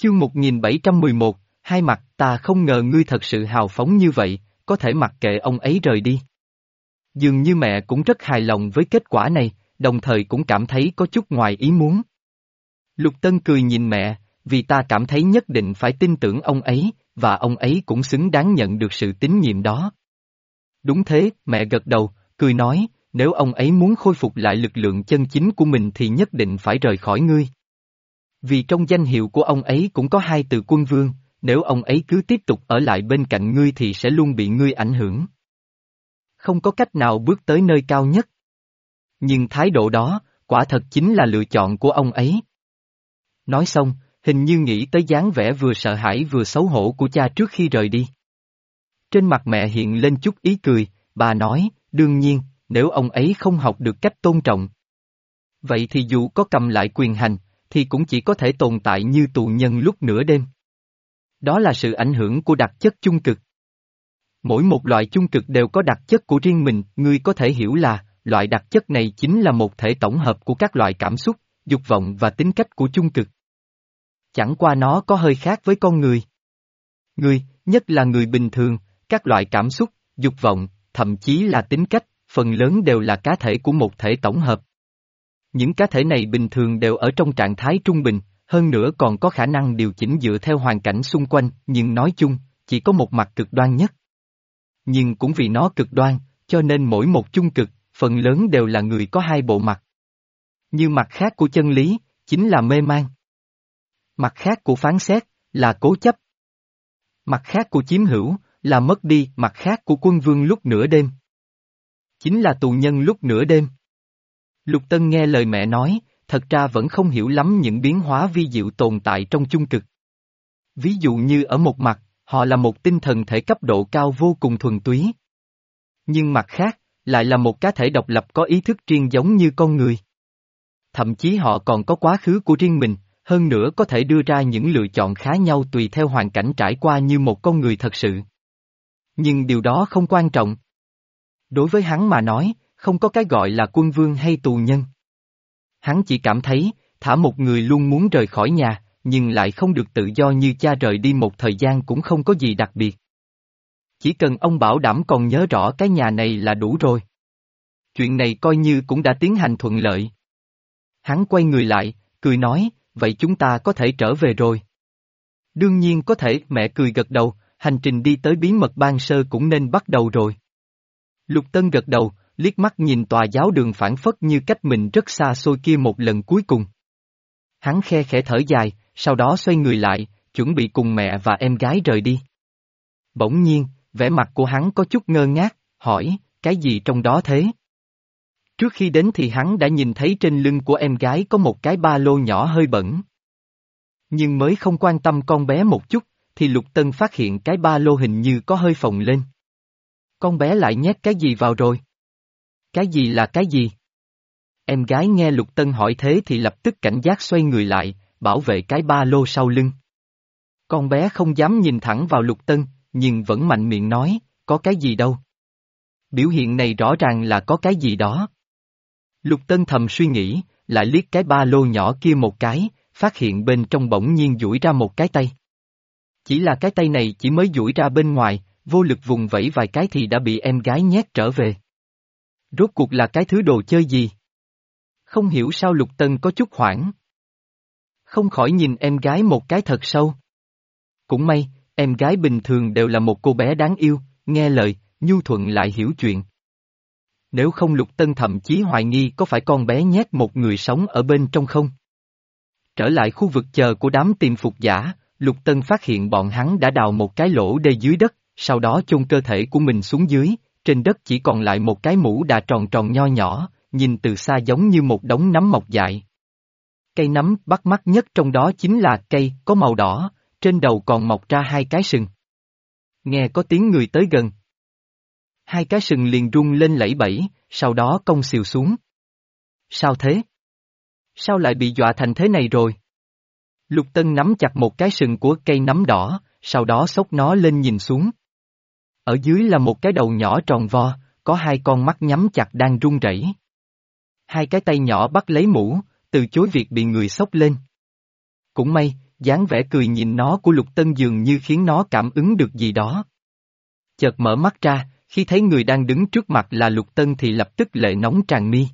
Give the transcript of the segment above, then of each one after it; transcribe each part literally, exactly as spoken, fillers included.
Chương một nghìn bảy trăm mười một, hai mặt, ta không ngờ ngươi thật sự hào phóng như vậy, có thể mặc kệ ông ấy rời đi. Dường như mẹ cũng rất hài lòng với kết quả này, đồng thời cũng cảm thấy có chút ngoài ý muốn. Lục Tân cười nhìn mẹ, vì ta cảm thấy nhất định phải tin tưởng ông ấy, và ông ấy cũng xứng đáng nhận được sự tín nhiệm đó. Đúng thế, mẹ gật đầu, cười nói, nếu ông ấy muốn khôi phục lại lực lượng chân chính của mình thì nhất định phải rời khỏi ngươi. Vì trong danh hiệu của ông ấy cũng có hai từ quân vương, nếu ông ấy cứ tiếp tục ở lại bên cạnh ngươi thì sẽ luôn bị ngươi ảnh hưởng. Không có cách nào bước tới nơi cao nhất. Nhưng thái độ đó, quả thật chính là lựa chọn của ông ấy. Nói xong, hình như nghĩ tới dáng vẻ vừa sợ hãi vừa xấu hổ của cha trước khi rời đi. Trên mặt mẹ hiện lên chút ý cười, bà nói, đương nhiên, nếu ông ấy không học được cách tôn trọng. Vậy thì dù có cầm lại quyền hành, thì cũng chỉ có thể tồn tại như tù nhân lúc nửa đêm. Đó là sự ảnh hưởng của đặc chất chung cực. Mỗi một loại chung cực đều có đặc chất của riêng mình, ngươi có thể hiểu là, loại đặc chất này chính là một thể tổng hợp của các loại cảm xúc, dục vọng và tính cách của chung cực. Chẳng qua nó có hơi khác với con người. Người, nhất là người bình thường, các loại cảm xúc, dục vọng, thậm chí là tính cách, phần lớn đều là cá thể của một thể tổng hợp. Những cá thể này bình thường đều ở trong trạng thái trung bình, hơn nữa còn có khả năng điều chỉnh dựa theo hoàn cảnh xung quanh, nhưng nói chung, chỉ có một mặt cực đoan nhất. Nhưng cũng vì nó cực đoan, cho nên mỗi một chung cực, phần lớn đều là người có hai bộ mặt. Như mặt khác của chân lý, chính là mê man. Mặt khác của phán xét, là cố chấp. Mặt khác của chiếm hữu, là mất đi, mặt khác của quân vương lúc nửa đêm. Chính là tù nhân lúc nửa đêm. Lục Tân nghe lời mẹ nói, thật ra vẫn không hiểu lắm những biến hóa vi diệu tồn tại trong chung cực. Ví dụ như ở một mặt, họ là một tinh thần thể cấp độ cao vô cùng thuần túy. Nhưng mặt khác, lại là một cá thể độc lập có ý thức riêng giống như con người. Thậm chí họ còn có quá khứ của riêng mình, hơn nữa có thể đưa ra những lựa chọn khá nhau tùy theo hoàn cảnh trải qua như một con người thật sự. Nhưng điều đó không quan trọng. Đối với hắn mà nói, không có cái gọi là quân vương hay tù nhân. Hắn chỉ cảm thấy, thả một người luôn muốn rời khỏi nhà, nhưng lại không được tự do như cha rời đi một thời gian cũng không có gì đặc biệt. Chỉ cần ông bảo đảm còn nhớ rõ cái nhà này là đủ rồi. Chuyện này coi như cũng đã tiến hành thuận lợi. Hắn quay người lại, cười nói, vậy chúng ta có thể trở về rồi. Đương nhiên có thể, mẹ cười gật đầu, hành trình đi tới bí mật ban sơ cũng nên bắt đầu rồi. Lục Tân gật đầu, liếc mắt nhìn tòa giáo đường phảng phất như cách mình rất xa xôi kia một lần cuối cùng. Hắn khe khẽ thở dài, sau đó xoay người lại, chuẩn bị cùng mẹ và em gái rời đi. Bỗng nhiên, vẻ mặt của hắn có chút ngơ ngác, hỏi, cái gì trong đó thế? Trước khi đến thì hắn đã nhìn thấy trên lưng của em gái có một cái ba lô nhỏ hơi bẩn. Nhưng mới không quan tâm con bé một chút, thì Lục Tân phát hiện cái ba lô hình như có hơi phồng lên. Con bé lại nhét cái gì vào rồi? Cái gì là cái gì? Em gái nghe Lục Tân hỏi thế thì lập tức cảnh giác xoay người lại, bảo vệ cái ba lô sau lưng. Con bé không dám nhìn thẳng vào Lục Tân, nhưng vẫn mạnh miệng nói, có cái gì đâu. Biểu hiện này rõ ràng là có cái gì đó. Lục Tân thầm suy nghĩ, lại liếc cái ba lô nhỏ kia một cái, phát hiện bên trong bỗng nhiên duỗi ra một cái tay. Chỉ là cái tay này chỉ mới duỗi ra bên ngoài, vô lực vùng vẫy vài cái thì đã bị em gái nhét trở về. Rốt cuộc là cái thứ đồ chơi gì? Không hiểu sao Lục Tân có chút hoảng. Không khỏi nhìn em gái một cái thật sâu. Cũng may, em gái bình thường đều là một cô bé đáng yêu, nghe lời, nhu thuận lại hiểu chuyện. Nếu không Lục Tân thậm chí hoài nghi có phải con bé nhét một người sống ở bên trong không? Trở lại khu vực chờ của đám tìm phục giả, Lục Tân phát hiện bọn hắn đã đào một cái lỗ đê dưới đất, sau đó chôn cơ thể của mình xuống dưới, trên đất chỉ còn lại một cái mũ đà tròn tròn nho nhỏ, nhìn từ xa giống như một đống nấm mọc dại. Cây nấm bắt mắt nhất trong đó chính là cây có màu đỏ, trên đầu còn mọc ra hai cái sừng. Nghe có tiếng người tới gần. Hai cái sừng liền rung lên lẫy bẫy, sau đó cong xìu xuống. Sao thế? Sao lại bị dọa thành thế này rồi? Lục Tân nắm chặt một cái sừng của cây nấm đỏ, sau đó xốc nó lên nhìn xuống. Ở dưới là một cái đầu nhỏ tròn vo, có hai con mắt nhắm chặt đang run rẩy. Hai cái tay nhỏ bắt lấy mũ, từ chối việc bị người xốc lên. Cũng may, dáng vẻ cười nhìn nó của Lục Tân dường như khiến nó cảm ứng được gì đó. Chợt mở mắt ra, khi thấy người đang đứng trước mặt là Lục Tân thì lập tức lệ nóng tràn mi.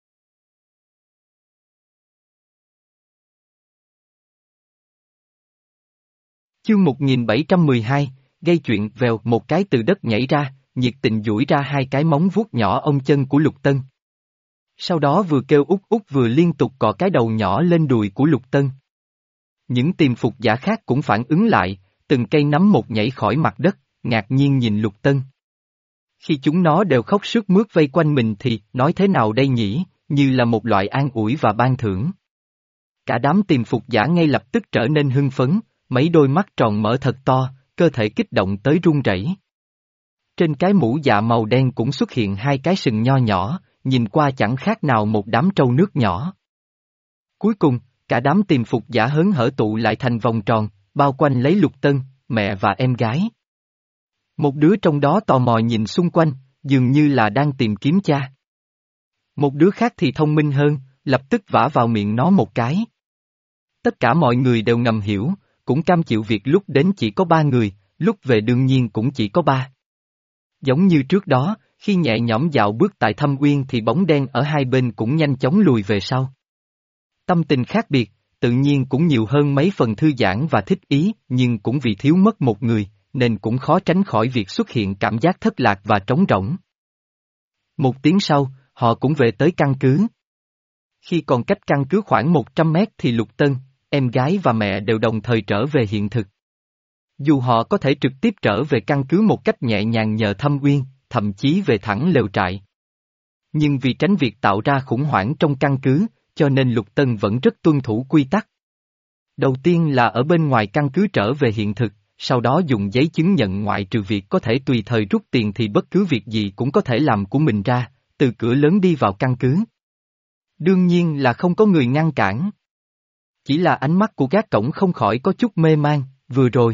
Chương một nghìn bảy trăm mười hai, gây chuyện vèo một cái từ đất nhảy ra, nhiệt tình duỗi ra hai cái móng vuốt nhỏ ong chân của Lục Tân. Sau đó vừa kêu út út vừa liên tục cọ cái đầu nhỏ lên đùi của Lục Tân. Những tiềm phục giả khác cũng phản ứng lại, từng cây nắm một nhảy khỏi mặt đất, ngạc nhiên nhìn Lục Tân. Khi chúng nó đều khóc sướt mướt vây quanh mình thì, nói thế nào đây nhỉ, như là một loại an ủi và ban thưởng. Cả đám tiềm phục giả ngay lập tức trở nên hưng phấn, mấy đôi mắt tròn mở thật to, cơ thể kích động tới run rẩy. Trên cái mũ dạ màu đen cũng xuất hiện hai cái sừng nho nhỏ, nhìn qua chẳng khác nào một đám trâu nước nhỏ. Cuối cùng, cả đám tiềm phục giả hớn hở tụ lại thành vòng tròn, bao quanh lấy Lục Tân, mẹ và em gái. Một đứa trong đó tò mò nhìn xung quanh, dường như là đang tìm kiếm cha. Một đứa khác thì thông minh hơn, lập tức vả vào miệng nó một cái. Tất cả mọi người đều ngầm hiểu, cũng cam chịu việc lúc đến chỉ có ba người, lúc về đương nhiên cũng chỉ có ba. Giống như trước đó, khi nhẹ nhõm dạo bước tại Thâm Uyên thì bóng đen ở hai bên cũng nhanh chóng lùi về sau. Tâm tình khác biệt, tự nhiên cũng nhiều hơn mấy phần thư giãn và thích ý, nhưng cũng vì thiếu mất một người, nên cũng khó tránh khỏi việc xuất hiện cảm giác thất lạc và trống rỗng. Một tiếng sau, họ cũng về tới căn cứ. Khi còn cách căn cứ khoảng một trăm mét thì Lục Tân, em gái và mẹ đều đồng thời trở về hiện thực. Dù họ có thể trực tiếp trở về căn cứ một cách nhẹ nhàng nhờ Thâm Uyên, thậm chí về thẳng lều trại. Nhưng vì tránh việc tạo ra khủng hoảng trong căn cứ, cho nên Lục Tân vẫn rất tuân thủ quy tắc. Đầu tiên là ở bên ngoài căn cứ trở về hiện thực, sau đó dùng giấy chứng nhận ngoại trừ việc có thể tùy thời rút tiền thì bất cứ việc gì cũng có thể làm của mình ra, từ cửa lớn đi vào căn cứ. Đương nhiên là không có người ngăn cản. Chỉ là ánh mắt của gác cổng không khỏi có chút mê man, vừa rồi.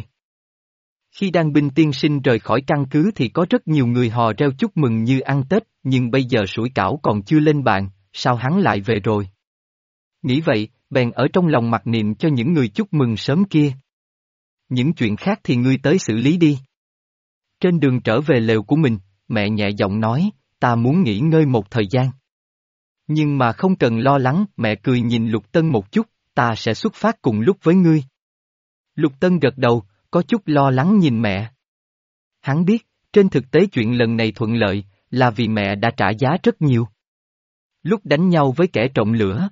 Khi Đan Binh tiên sinh rời khỏi căn cứ thì có rất nhiều người hò reo chúc mừng như ăn Tết, nhưng bây giờ sủi cảo còn chưa lên bàn, sao hắn lại về rồi? Nghĩ vậy, bèn ở trong lòng mặc niệm cho những người chúc mừng sớm kia. Những chuyện khác thì ngươi tới xử lý đi. Trên đường trở về lều của mình, mẹ nhẹ giọng nói, ta muốn nghỉ ngơi một thời gian. Nhưng mà không cần lo lắng, mẹ cười nhìn Lục Tân một chút, ta sẽ xuất phát cùng lúc với ngươi. Lục Tân gật đầu, có chút lo lắng nhìn mẹ. Hắn biết, trên thực tế chuyện lần này thuận lợi, là vì mẹ đã trả giá rất nhiều. Lúc đánh nhau với kẻ trộm lửa.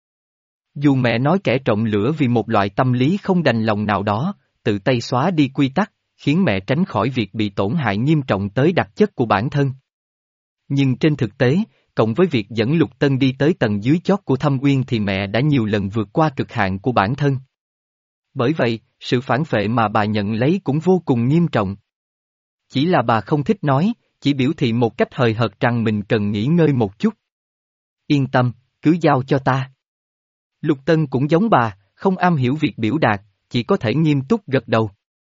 Dù mẹ nói kẻ trộm lửa vì một loại tâm lý không đành lòng nào đó, tự tay xóa đi quy tắc, khiến mẹ tránh khỏi việc bị tổn hại nghiêm trọng tới đặc chất của bản thân. Nhưng trên thực tế, cộng với việc dẫn Lục Tân đi tới tầng dưới chót của Thâm Uyên thì mẹ đã nhiều lần vượt qua cực hạn của bản thân. Bởi vậy, sự phản phệ mà bà nhận lấy cũng vô cùng nghiêm trọng. Chỉ là bà không thích nói, chỉ biểu thị một cách hời hợt rằng mình cần nghỉ ngơi một chút. Yên tâm, cứ giao cho ta. Lục Tân cũng giống bà, không am hiểu việc biểu đạt, chỉ có thể nghiêm túc gật đầu.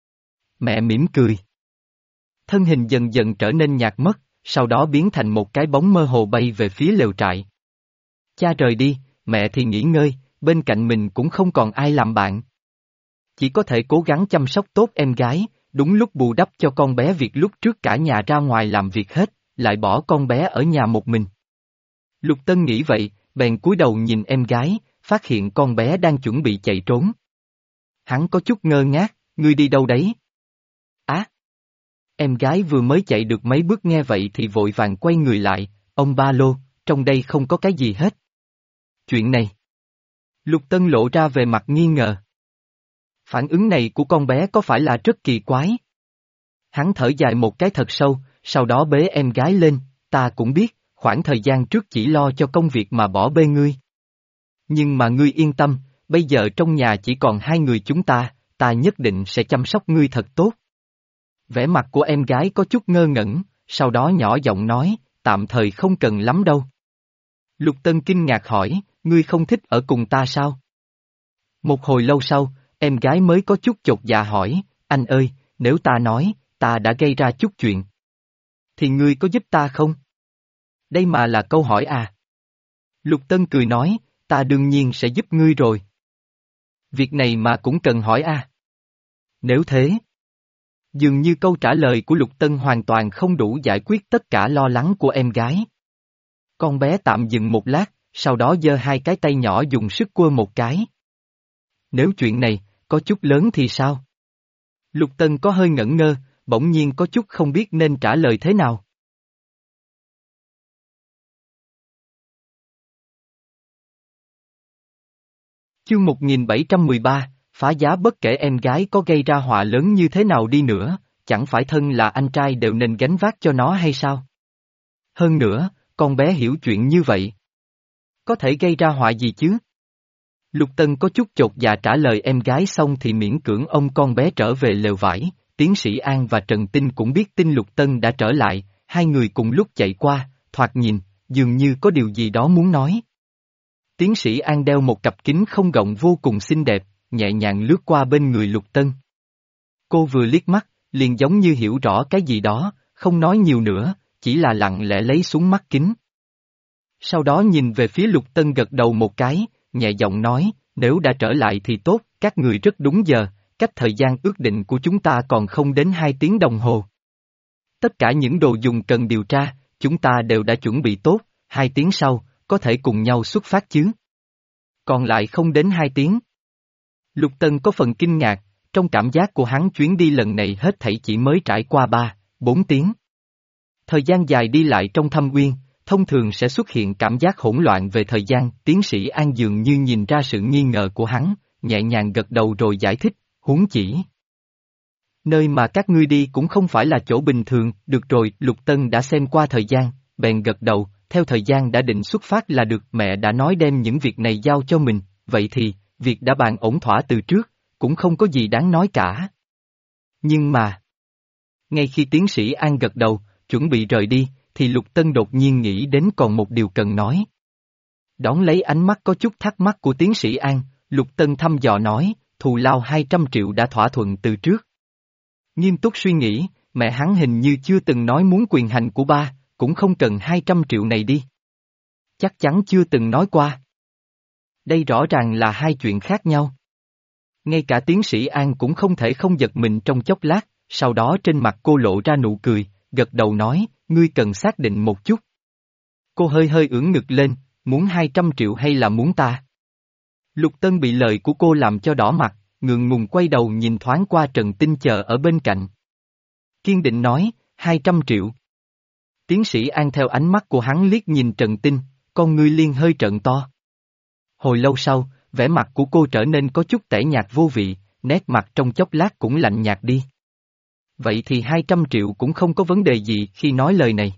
Mẹ mỉm cười. Thân hình dần dần trở nên nhạt mất, sau đó biến thành một cái bóng mơ hồ bay về phía lều trại. Cha rời đi, mẹ thì nghỉ ngơi, bên cạnh mình cũng không còn ai làm bạn. Chỉ có thể cố gắng chăm sóc tốt em gái, đúng lúc bù đắp cho con bé việc lúc trước cả nhà ra ngoài làm việc hết, lại bỏ con bé ở nhà một mình. Lục Tân nghĩ vậy, bèn cúi đầu nhìn em gái, phát hiện con bé đang chuẩn bị chạy trốn. Hắn có chút ngơ ngác, ngươi đi đâu đấy? Á! Em gái vừa mới chạy được mấy bước nghe vậy thì vội vàng quay người lại, ông ba lô, trong đây không có cái gì hết. Chuyện này. Lục Tân lộ ra về mặt nghi ngờ. Phản ứng này của con bé có phải là rất kỳ quái? Hắn thở dài một cái thật sâu, sau đó bế em gái lên, ta cũng biết, khoảng thời gian trước chỉ lo cho công việc mà bỏ bê ngươi. Nhưng mà ngươi yên tâm, bây giờ trong nhà chỉ còn hai người chúng ta, ta nhất định sẽ chăm sóc ngươi thật tốt. Vẻ mặt của em gái có chút ngơ ngẩn, sau đó nhỏ giọng nói, tạm thời không cần lắm đâu. Lục Tân kinh ngạc hỏi, ngươi không thích ở cùng ta sao? Một hồi lâu sau, em gái mới có chút chột dạ hỏi, anh ơi, nếu ta nói, ta đã gây ra chút chuyện. Thì ngươi có giúp ta không? Đây mà là câu hỏi à? Lục Tân cười nói, ta đương nhiên sẽ giúp ngươi rồi. Việc này mà cũng cần hỏi a. Nếu thế, dường như câu trả lời của Lục Tân hoàn toàn không đủ giải quyết tất cả lo lắng của em gái. Con bé tạm dừng một lát, sau đó giơ hai cái tay nhỏ dùng sức quơ một cái. Nếu chuyện này, có chút lớn thì sao? Lục Tân có hơi ngẩn ngơ, bỗng nhiên có chút không biết nên trả lời thế nào. Chương một nghìn bảy trăm mười ba, phá giá bất kể em gái có gây ra họa lớn như thế nào đi nữa, chẳng phải thân là anh trai đều nên gánh vác cho nó hay sao? Hơn nữa, con bé hiểu chuyện như vậy. Có thể gây ra họa gì chứ? Lục Tân có chút chột dạ trả lời em gái xong thì miễn cưỡng ôm con bé trở về lều vải, Tiến sĩ An và Trần Tinh cũng biết tin Lục Tân đã trở lại, hai người cùng lúc chạy qua, thoạt nhìn, dường như có điều gì đó muốn nói. Tiến sĩ An đeo một cặp kính không gọng vô cùng xinh đẹp, nhẹ nhàng lướt qua bên người Lục Tân. Cô vừa liếc mắt, liền giống như hiểu rõ cái gì đó, không nói nhiều nữa, chỉ là lặng lẽ lấy xuống mắt kính. Sau đó nhìn về phía Lục Tân gật đầu một cái, nhẹ giọng nói, nếu đã trở lại thì tốt, các người rất đúng giờ, cách thời gian ước định của chúng ta còn không đến hai tiếng đồng hồ. Tất cả những đồ dùng cần điều tra, chúng ta đều đã chuẩn bị tốt, hai tiếng sau, có thể cùng nhau xuất phát chứ. Còn lại không đến hai tiếng. Lục Tân có phần kinh ngạc, trong cảm giác của hắn chuyến đi lần này hết thảy chỉ mới trải qua ba, bốn tiếng. Thời gian dài đi lại trong thâm uyên, thông thường sẽ xuất hiện cảm giác hỗn loạn về thời gian, tiến sĩ An dường như nhìn ra sự nghi ngờ của hắn, nhẹ nhàng gật đầu rồi giải thích, huống chỉ. Nơi mà các ngươi đi cũng không phải là chỗ bình thường, được rồi, Lục Tân đã xem qua thời gian, bèn gật đầu, theo thời gian đã định xuất phát là được, mẹ đã nói đem những việc này giao cho mình, vậy thì, việc đã bàn ổn thỏa từ trước, cũng không có gì đáng nói cả. Nhưng mà, ngay khi tiến sĩ An gật đầu, chuẩn bị rời đi, thì Lục Tân đột nhiên nghĩ đến còn một điều cần nói. Đón lấy ánh mắt có chút thắc mắc của tiến sĩ An, Lục Tân thăm dò nói, thù lao hai trăm triệu đã thỏa thuận từ trước. Nghiêm túc suy nghĩ, mẹ hắn hình như chưa từng nói muốn quyền hành của ba, cũng không cần hai trăm triệu này đi. Chắc chắn chưa từng nói qua. Đây rõ ràng là hai chuyện khác nhau. Ngay cả tiến sĩ An cũng không thể không giật mình trong chốc lát, sau đó trên mặt cô lộ ra nụ cười, gật đầu nói, ngươi cần xác định một chút. Cô hơi hơi ưỡn ngực lên, muốn hai trăm triệu hay là muốn ta? Lục Tân bị lời của cô làm cho đỏ mặt, ngượng ngùng quay đầu nhìn thoáng qua Trần Tinh chờ ở bên cạnh. Kiên định nói, hai trăm triệu. Tiến sĩ An theo ánh mắt của hắn liếc nhìn Trần Tinh, con ngươi liên hơi trợn to. Hồi lâu sau, vẻ mặt của cô trở nên có chút tẻ nhạt vô vị, nét mặt trong chốc lát cũng lạnh nhạt đi. Vậy thì hai trăm triệu cũng không có vấn đề gì khi nói lời này.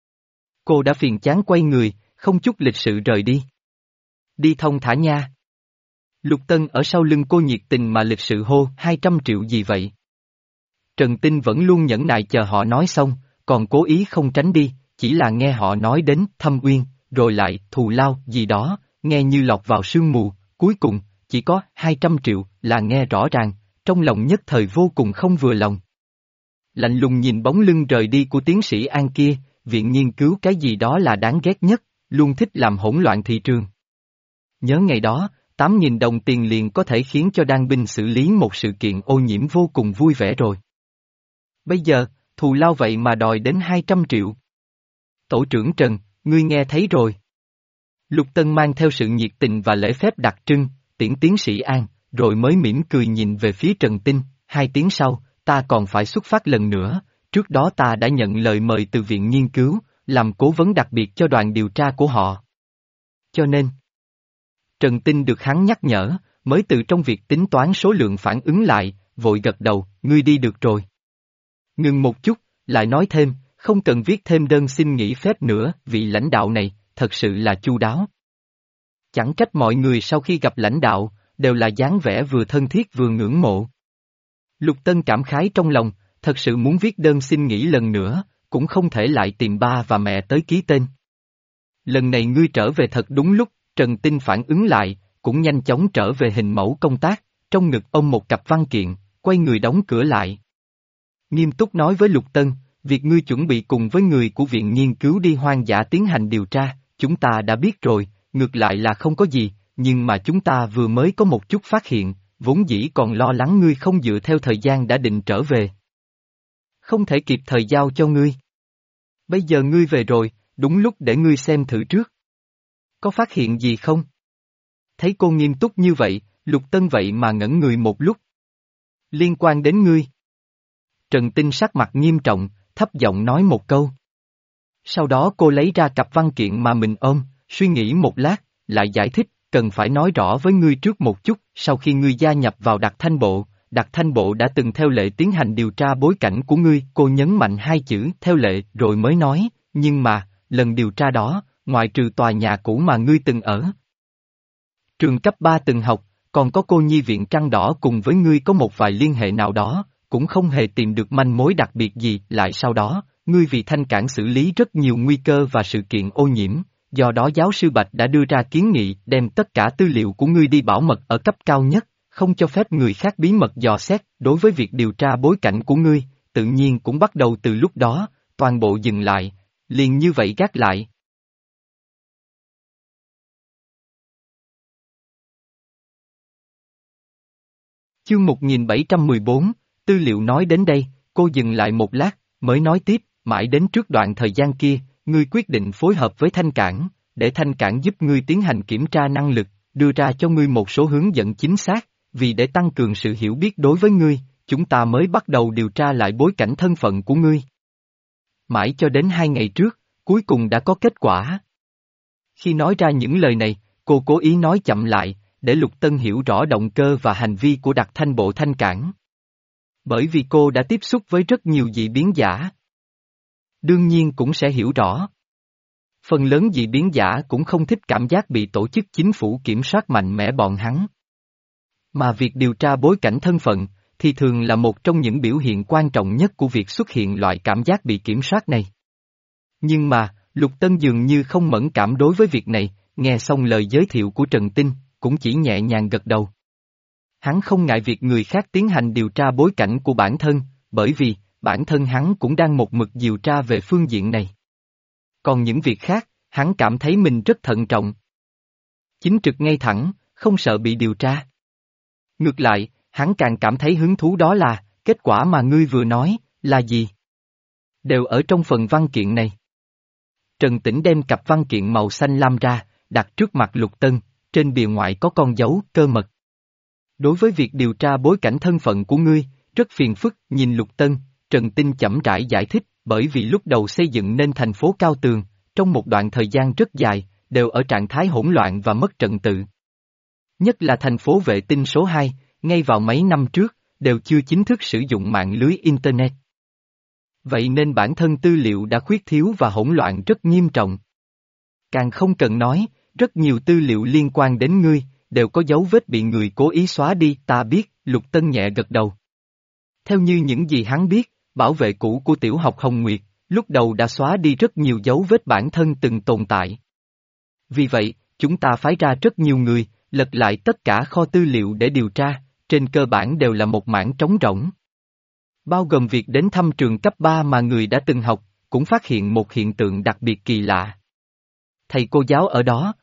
Cô đã phiền chán quay người, không chút lịch sự rời đi. Đi thông thả nha. Lục Tân ở sau lưng cô nhiệt tình mà lịch sự hô, hai trăm triệu gì vậy? Trần Tinh vẫn luôn nhẫn nại chờ họ nói xong, còn cố ý không tránh đi, chỉ là nghe họ nói đến thâm uyên, rồi lại thù lao gì đó, nghe như lọt vào sương mù, cuối cùng, chỉ có hai trăm triệu là nghe rõ ràng, trong lòng nhất thời vô cùng không vừa lòng. Lạnh lùng nhìn bóng lưng rời đi của tiến sĩ An kia, viện nghiên cứu cái gì đó là đáng ghét nhất, luôn thích làm hỗn loạn thị trường. Nhớ ngày đó, tám nghìn đồng tiền liền có thể khiến cho đan binh xử lý một sự kiện ô nhiễm vô cùng vui vẻ rồi. Bây giờ, thù lao vậy mà đòi đến hai trăm triệu. Tổ trưởng Trần, ngươi nghe thấy rồi. Lục Tân mang theo sự nhiệt tình và lễ phép đặc trưng, tiễn tiến sĩ An, rồi mới mỉm cười nhìn về phía Trần Tinh, hai tiếng sau, ta còn phải xuất phát lần nữa, trước đó ta đã nhận lời mời từ viện nghiên cứu, làm cố vấn đặc biệt cho đoàn điều tra của họ. Cho nên, Trần Tinh được hắn nhắc nhở, mới từ trong việc tính toán số lượng phản ứng lại, vội gật đầu, ngươi đi được rồi. Ngừng một chút, lại nói thêm, không cần viết thêm đơn xin nghỉ phép nữa, vị lãnh đạo này, thật sự là chu đáo. Chẳng trách mọi người sau khi gặp lãnh đạo, đều là dáng vẻ vừa thân thiết vừa ngưỡng mộ. Lục Tân cảm khái trong lòng, thật sự muốn viết đơn xin nghỉ lần nữa, cũng không thể lại tìm ba và mẹ tới ký tên. Lần này ngươi trở về thật đúng lúc, Trần Tinh phản ứng lại, cũng nhanh chóng trở về hình mẫu công tác, trong ngực ôm một cặp văn kiện, quay người đóng cửa lại. Nghiêm túc nói với Lục Tân, việc ngươi chuẩn bị cùng với người của viện nghiên cứu đi hoang dã tiến hành điều tra, chúng ta đã biết rồi, ngược lại là không có gì, nhưng mà chúng ta vừa mới có một chút phát hiện, vốn dĩ còn lo lắng ngươi không dựa theo thời gian đã định trở về. Không thể kịp thời giao cho ngươi. Bây giờ ngươi về rồi, đúng lúc để ngươi xem thử trước. Có phát hiện gì không? Thấy cô nghiêm túc như vậy, Lục Tân vậy mà ngẩn người một lúc. Liên quan đến ngươi. Trần Tinh sắc mặt nghiêm trọng, thấp giọng nói một câu. Sau đó cô lấy ra cặp văn kiện mà mình ôm, suy nghĩ một lát, lại giải thích, cần phải nói rõ với ngươi trước một chút, sau khi ngươi gia nhập vào Đặc Thanh Bộ, Đặc Thanh Bộ đã từng theo lệ tiến hành điều tra bối cảnh của ngươi, cô nhấn mạnh hai chữ theo lệ rồi mới nói, nhưng mà, lần điều tra đó, ngoại trừ tòa nhà cũ mà ngươi từng ở. Trường cấp ba từng học, còn có cô nhi viện Trăng Đỏ cùng với ngươi có một vài liên hệ nào đó, cũng không hề tìm được manh mối đặc biệt gì, lại sau đó, ngươi vì Thanh Cảng xử lý rất nhiều nguy cơ và sự kiện ô nhiễm, do đó giáo sư Bạch đã đưa ra kiến nghị đem tất cả tư liệu của ngươi đi bảo mật ở cấp cao nhất, không cho phép người khác bí mật dò xét, đối với việc điều tra bối cảnh của ngươi, tự nhiên cũng bắt đầu từ lúc đó, toàn bộ dừng lại, liền như vậy gác lại. Chương một nghìn bảy trăm mười bốn, tư liệu nói đến đây, cô dừng lại một lát, mới nói tiếp, mãi đến trước đoạn thời gian kia, ngươi quyết định phối hợp với Thanh Cảng, để Thanh Cảng giúp ngươi tiến hành kiểm tra năng lực, đưa ra cho ngươi một số hướng dẫn chính xác, vì để tăng cường sự hiểu biết đối với ngươi, chúng ta mới bắt đầu điều tra lại bối cảnh thân phận của ngươi. Mãi cho đến hai ngày trước, cuối cùng đã có kết quả. Khi nói ra những lời này, cô cố ý nói chậm lại, để Lục Tân hiểu rõ động cơ và hành vi của Đặc Thanh Bộ Thanh Cảng. Bởi vì cô đã tiếp xúc với rất nhiều dị biến giả. Đương nhiên cũng sẽ hiểu rõ. Phần lớn dị biến giả cũng không thích cảm giác bị tổ chức chính phủ kiểm soát mạnh mẽ bọn hắn. Mà việc điều tra bối cảnh thân phận, thì thường là một trong những biểu hiện quan trọng nhất của việc xuất hiện loại cảm giác bị kiểm soát này. Nhưng mà, Lục Tân dường như không mẫn cảm đối với việc này, nghe xong lời giới thiệu của Trần Tinh, cũng chỉ nhẹ nhàng gật đầu. Hắn không ngại việc người khác tiến hành điều tra bối cảnh của bản thân, bởi vì, bản thân hắn cũng đang một mực điều tra về phương diện này. Còn những việc khác, hắn cảm thấy mình rất thận trọng. Chính trực ngay thẳng, không sợ bị điều tra. Ngược lại, hắn càng cảm thấy hứng thú đó là, kết quả mà ngươi vừa nói, là gì? Đều ở trong phần văn kiện này. Trần Tĩnh đem cặp văn kiện màu xanh lam ra, đặt trước mặt Lục Tân, trên bìa ngoại có con dấu, cơ mật. Đối với việc điều tra bối cảnh thân phận của ngươi, rất phiền phức, nhìn Lục Tân, Trần Tinh chậm rãi giải thích, bởi vì lúc đầu xây dựng nên thành phố Cao Tường, trong một đoạn thời gian rất dài, đều ở trạng thái hỗn loạn và mất trật tự. Nhất là thành phố vệ tinh số hai, ngay vào mấy năm trước, đều chưa chính thức sử dụng mạng lưới Internet. Vậy nên bản thân tư liệu đã khuyết thiếu và hỗn loạn rất nghiêm trọng. Càng không cần nói, rất nhiều tư liệu liên quan đến ngươi, đều có dấu vết bị người cố ý xóa đi, ta biết, Lục Tân nhẹ gật đầu. Theo như những gì hắn biết, bảo vệ cũ của tiểu học Hồng Nguyệt, lúc đầu đã xóa đi rất nhiều dấu vết bản thân từng tồn tại. Vì vậy, chúng ta phái ra rất nhiều người, lật lại tất cả kho tư liệu để điều tra, trên cơ bản đều là một mảng trống rỗng. Bao gồm việc đến thăm trường cấp ba mà người đã từng học, cũng phát hiện một hiện tượng đặc biệt kỳ lạ. Thầy cô giáo ở đó.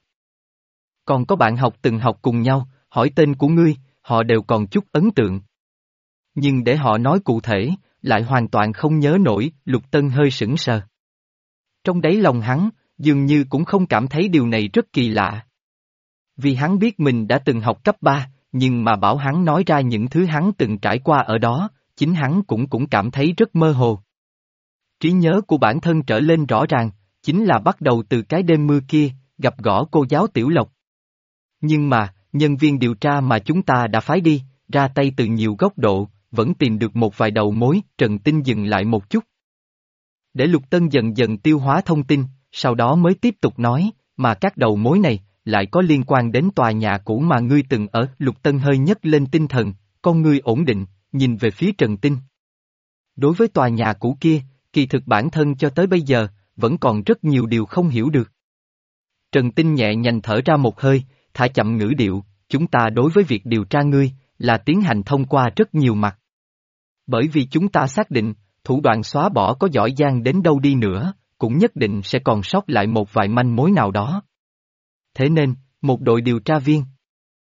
Còn có bạn học từng học cùng nhau, hỏi tên của ngươi, họ đều còn chút ấn tượng. Nhưng để họ nói cụ thể, lại hoàn toàn không nhớ nổi, Lục Tân hơi sững sờ. Trong đáy lòng hắn, dường như cũng không cảm thấy điều này rất kỳ lạ. Vì hắn biết mình đã từng học cấp ba, nhưng mà bảo hắn nói ra những thứ hắn từng trải qua ở đó, chính hắn cũng cũng cảm thấy rất mơ hồ. Trí nhớ của bản thân trở lên rõ ràng, chính là bắt đầu từ cái đêm mưa kia, gặp gỡ cô giáo Tiểu Lộc. Nhưng mà, nhân viên điều tra mà chúng ta đã phái đi, ra tay từ nhiều góc độ, vẫn tìm được một vài đầu mối, Trần Tinh dừng lại một chút. Để Lục Tân dần dần tiêu hóa thông tin, sau đó mới tiếp tục nói, mà các đầu mối này, lại có liên quan đến tòa nhà cũ mà ngươi từng ở, Lục Tân hơi nhấc lên tinh thần, con ngươi ổn định, nhìn về phía Trần Tinh. Đối với tòa nhà cũ kia, kỳ thực bản thân cho tới bây giờ, vẫn còn rất nhiều điều không hiểu được. Trần Tinh nhẹ nhàng thở ra một hơi, thả chậm ngữ điệu, chúng ta đối với việc điều tra ngươi, là tiến hành thông qua rất nhiều mặt. Bởi vì chúng ta xác định, thủ đoạn xóa bỏ có giỏi giang đến đâu đi nữa, cũng nhất định sẽ còn sót lại một vài manh mối nào đó. Thế nên, một đội điều tra viên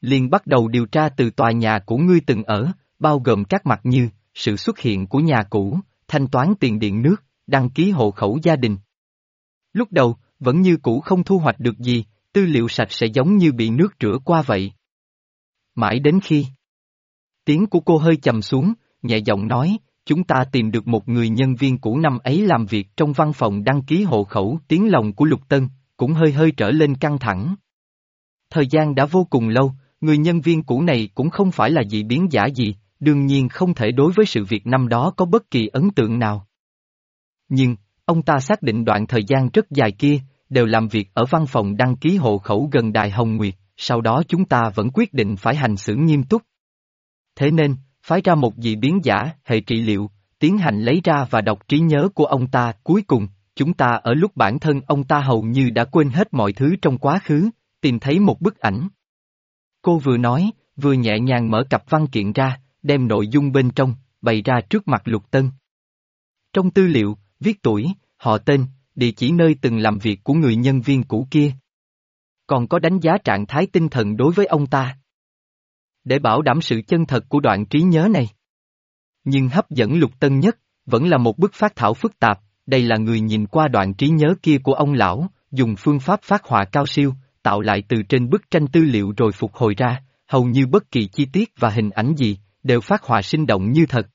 liền bắt đầu điều tra từ tòa nhà của ngươi từng ở, bao gồm các mặt như, sự xuất hiện của nhà cũ, thanh toán tiền điện nước, đăng ký hộ khẩu gia đình. Lúc đầu, vẫn như cũ không thu hoạch được gì, tư liệu sạch sẽ giống như bị nước rửa qua vậy. Mãi đến khi tiếng của cô hơi trầm xuống, nhẹ giọng nói, chúng ta tìm được một người nhân viên cũ năm ấy làm việc trong văn phòng đăng ký hộ khẩu. Tiếng lòng của Lục Tân, cũng hơi hơi trở lên căng thẳng. Thời gian đã vô cùng lâu, người nhân viên cũ này cũng không phải là dị biến giả gì, đương nhiên không thể đối với sự việc năm đó có bất kỳ ấn tượng nào. Nhưng, ông ta xác định đoạn thời gian rất dài kia, đều làm việc ở văn phòng đăng ký hộ khẩu gần Đài Hồng Nguyệt, sau đó chúng ta vẫn quyết định phải hành xử nghiêm túc. Thế nên, phái ra một dị biến giả hệ trị liệu, tiến hành lấy ra và đọc trí nhớ của ông ta. Cuối cùng, chúng ta ở lúc bản thân ông ta hầu như đã quên hết mọi thứ trong quá khứ, tìm thấy một bức ảnh. Cô vừa nói, vừa nhẹ nhàng mở cặp văn kiện ra, đem nội dung bên trong, bày ra trước mặt Lục Tân. Trong tư liệu, viết tuổi, họ tên, địa chỉ nơi từng làm việc của người nhân viên cũ kia. Còn có đánh giá trạng thái tinh thần đối với ông ta. Để bảo đảm sự chân thật của đoạn trí nhớ này. Nhưng hấp dẫn Lục Tân nhất, vẫn là một bức phác thảo phức tạp, đây là người nhìn qua đoạn trí nhớ kia của ông lão, dùng phương pháp phác họa cao siêu, tạo lại từ trên bức tranh tư liệu rồi phục hồi ra, hầu như bất kỳ chi tiết và hình ảnh gì, đều phác họa sinh động như thật.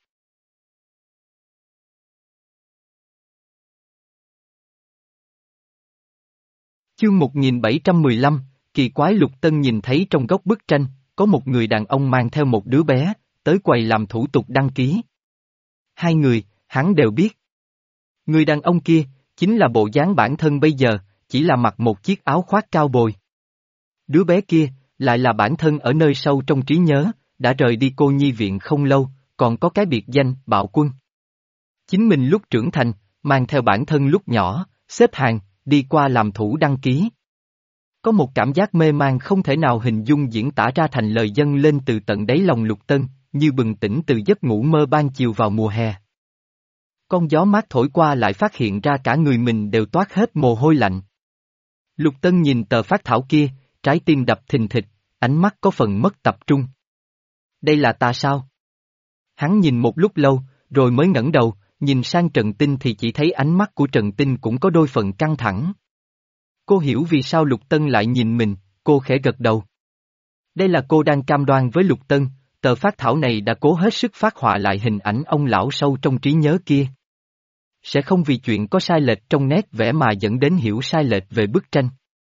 Chương một nghìn bảy trăm mười lăm, kỳ quái. Lục Tân nhìn thấy trong góc bức tranh, có một người đàn ông mang theo một đứa bé, tới quầy làm thủ tục đăng ký. Hai người, hắn đều biết. Người đàn ông kia, chính là bộ dáng bản thân bây giờ, chỉ là mặc một chiếc áo khoác cao bồi. Đứa bé kia, lại là bản thân ở nơi sâu trong trí nhớ, đã rời đi cô nhi viện không lâu, còn có cái biệt danh, Bạo Quân. Chính mình lúc trưởng thành, mang theo bản thân lúc nhỏ, xếp hàng, đi qua làm thủ đăng ký. Có một cảm giác mê man không thể nào hình dung diễn tả ra thành lời dâng lên từ tận đáy lòng Lục Tân, như bừng tỉnh từ giấc ngủ mơ ban chiều vào mùa hè. Con gió mát thổi qua lại phát hiện ra cả người mình đều toát hết mồ hôi lạnh. Lục Tân nhìn tờ phác thảo kia, trái tim đập thình thịch, ánh mắt có phần mất tập trung. Đây là ta sao? Hắn nhìn một lúc lâu, rồi mới ngẩng đầu, nhìn sang Trần Tinh thì chỉ thấy ánh mắt của Trần Tinh cũng có đôi phần căng thẳng. Cô hiểu vì sao Lục Tân lại nhìn mình, cô khẽ gật đầu. Đây là cô đang cam đoan với Lục Tân, tờ phác thảo này đã cố hết sức phác họa lại hình ảnh ông lão sâu trong trí nhớ kia. Sẽ không vì chuyện có sai lệch trong nét vẽ mà dẫn đến hiểu sai lệch về bức tranh.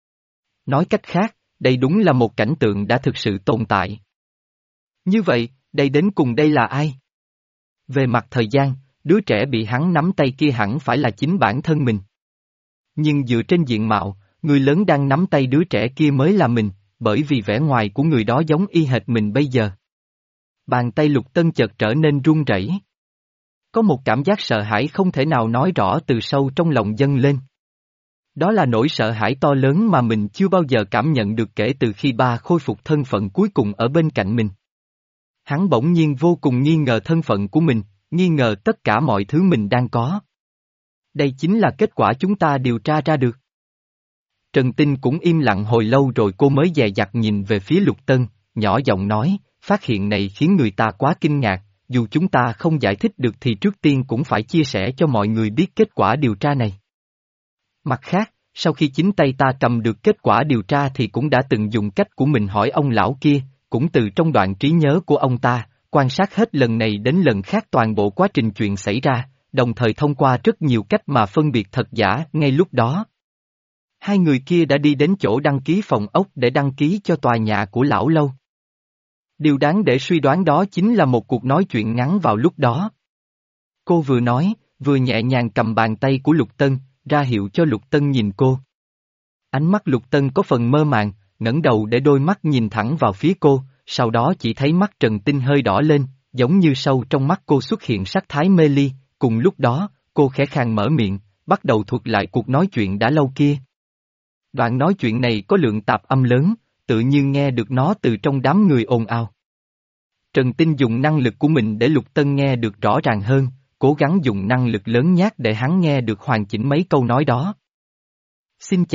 Nói cách khác, đây đúng là một cảnh tượng đã thực sự tồn tại. Như vậy, đây đến cùng đây là ai? Về mặt thời gian, đứa trẻ bị hắn nắm tay kia hẳn phải là chính bản thân mình. Nhưng dựa trên diện mạo, người lớn đang nắm tay đứa trẻ kia mới là mình, bởi vì vẻ ngoài của người đó giống y hệt mình bây giờ. Bàn tay Lục Tân chợt trở nên run rẩy. Có một cảm giác sợ hãi không thể nào nói rõ từ sâu trong lòng dâng lên. Đó là nỗi sợ hãi to lớn mà mình chưa bao giờ cảm nhận được kể từ khi ba khôi phục thân phận cuối cùng ở bên cạnh mình. Hắn bỗng nhiên vô cùng nghi ngờ thân phận của mình, nghi ngờ tất cả mọi thứ mình đang có. Đây chính là kết quả chúng ta điều tra ra được. Trần Tinh cũng im lặng hồi lâu rồi cô mới dè dặt nhìn về phía Lục Tân, nhỏ giọng nói, phát hiện này khiến người ta quá kinh ngạc, dù chúng ta không giải thích được thì trước tiên cũng phải chia sẻ cho mọi người biết kết quả điều tra này. Mặt khác, sau khi chính tay ta cầm được kết quả điều tra thì cũng đã từng dùng cách của mình hỏi ông lão kia, cũng từ trong đoạn trí nhớ của ông ta, quan sát hết lần này đến lần khác toàn bộ quá trình chuyện xảy ra, đồng thời thông qua rất nhiều cách mà phân biệt thật giả ngay lúc đó. Hai người kia đã đi đến chỗ đăng ký phòng ốc để đăng ký cho tòa nhà của lão lâu. Điều đáng để suy đoán đó chính là một cuộc nói chuyện ngắn vào lúc đó. Cô vừa nói, vừa nhẹ nhàng cầm bàn tay của Lục Tân, ra hiệu cho Lục Tân nhìn cô. Ánh mắt Lục Tân có phần mơ màng, ngẩng đầu để đôi mắt nhìn thẳng vào phía cô, sau đó chỉ thấy mắt Trần Tinh hơi đỏ lên, giống như sâu trong mắt cô xuất hiện sắc thái mê ly, cùng lúc đó, cô khẽ khàng mở miệng, bắt đầu thuật lại cuộc nói chuyện đã lâu kia. Đoạn nói chuyện này có lượng tạp âm lớn, tự nhiên nghe được nó từ trong đám người ồn ào. Trần Tinh dùng năng lực của mình để Lục Tân nghe được rõ ràng hơn, cố gắng dùng năng lực lớn nhát để hắn nghe được hoàn chỉnh mấy câu nói đó. Xin chào,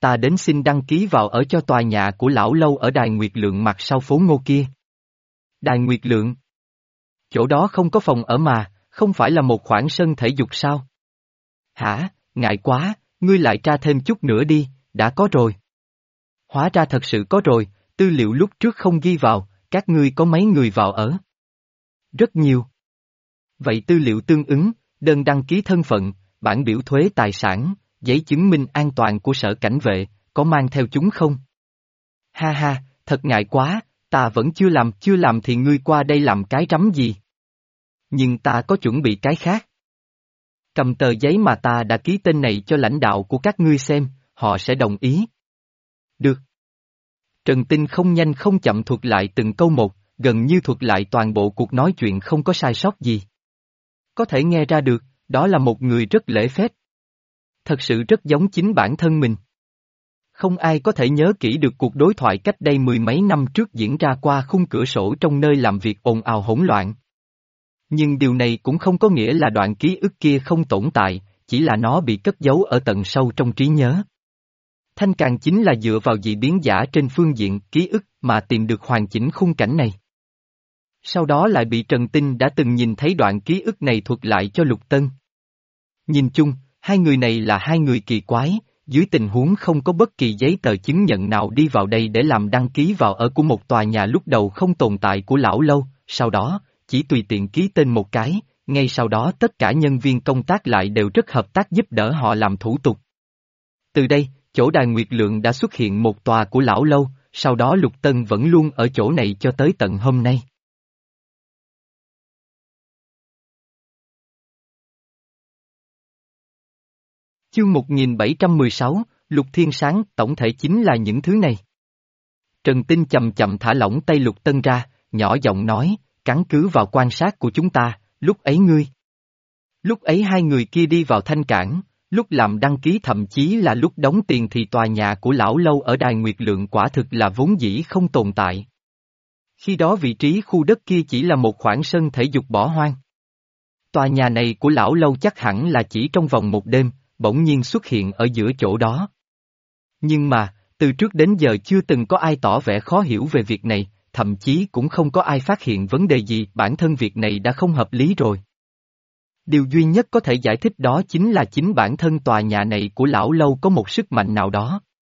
ta đến xin đăng ký vào ở cho tòa nhà của lão lâu ở Đài Nguyệt Lượng mặt sau phố Ngô kia. Đài Nguyệt Lượng? Chỗ đó không có phòng ở mà, không phải là một khoảng sân thể dục sao? Hả, ngại quá, ngươi lại tra thêm chút nữa đi, đã có rồi. Hóa ra thật sự có rồi, tư liệu lúc trước không ghi vào, các ngươi có mấy người vào ở? Rất nhiều. Vậy tư liệu tương ứng, đơn đăng ký thân phận, bản biểu thuế tài sản, giấy chứng minh an toàn của sở cảnh vệ, có mang theo chúng không? Ha ha, thật ngại quá, ta vẫn chưa làm, chưa làm thì ngươi qua đây làm cái rắm gì? Nhưng ta có chuẩn bị cái khác. Cầm tờ giấy mà ta đã ký tên này cho lãnh đạo của các ngươi xem, họ sẽ đồng ý. Được. Trần Tinh không nhanh không chậm thuật lại từng câu một, gần như thuật lại toàn bộ cuộc nói chuyện không có sai sót gì. Có thể nghe ra được, đó là một người rất lễ phép. Thật sự rất giống chính bản thân mình. Không ai có thể nhớ kỹ được cuộc đối thoại cách đây mười mấy năm trước diễn ra qua khung cửa sổ trong nơi làm việc ồn ào hỗn loạn. Nhưng điều này cũng không có nghĩa là đoạn ký ức kia không tồn tại, chỉ là nó bị cất giấu ở tận sâu trong trí nhớ. Thanh Càng chính là dựa vào dị biến giả trên phương diện ký ức mà tìm được hoàn chỉnh khung cảnh này. Sau đó lại bị Trần Tinh đã từng nhìn thấy đoạn ký ức này thuật lại cho Lục Tân. Nhìn chung, hai người này là hai người kỳ quái, dưới tình huống không có bất kỳ giấy tờ chứng nhận nào đi vào đây để làm đăng ký vào ở của một tòa nhà lúc đầu không tồn tại của lão lâu, sau đó, chỉ tùy tiện ký tên một cái, ngay sau đó tất cả nhân viên công tác lại đều rất hợp tác giúp đỡ họ làm thủ tục. Từ đây, chỗ Đài Nguyệt Lượng đã xuất hiện một tòa của lão lâu, sau đó Lục Tân vẫn luôn ở chỗ này cho tới tận hôm nay. Chương một nghìn bảy trăm mười sáu, Lục Thiên Sáng, tổng thể chính là những thứ này. Trần Tinh chậm chậm thả lỏng tay Lục Tân ra, nhỏ giọng nói, căn cứ vào quan sát của chúng ta, lúc ấy ngươi. Lúc ấy hai người kia đi vào thanh cảng, lúc làm đăng ký thậm chí là lúc đóng tiền thì tòa nhà của lão lâu ở Đài Nguyệt Lượng quả thực là vốn dĩ không tồn tại. Khi đó vị trí khu đất kia chỉ là một khoảng sân thể dục bỏ hoang. Tòa nhà này của lão lâu chắc hẳn là chỉ trong vòng một đêm, bỗng nhiên xuất hiện ở giữa chỗ đó. Nhưng mà, từ trước đến giờ chưa từng có ai tỏ vẻ khó hiểu về việc này, thậm chí cũng không có ai phát hiện vấn đề gì, bản thân việc này đã không hợp lý rồi. Điều duy nhất có thể giải thích đó chính là chính bản thân tòa nhà này của lão lâu có một sức mạnh nào đó.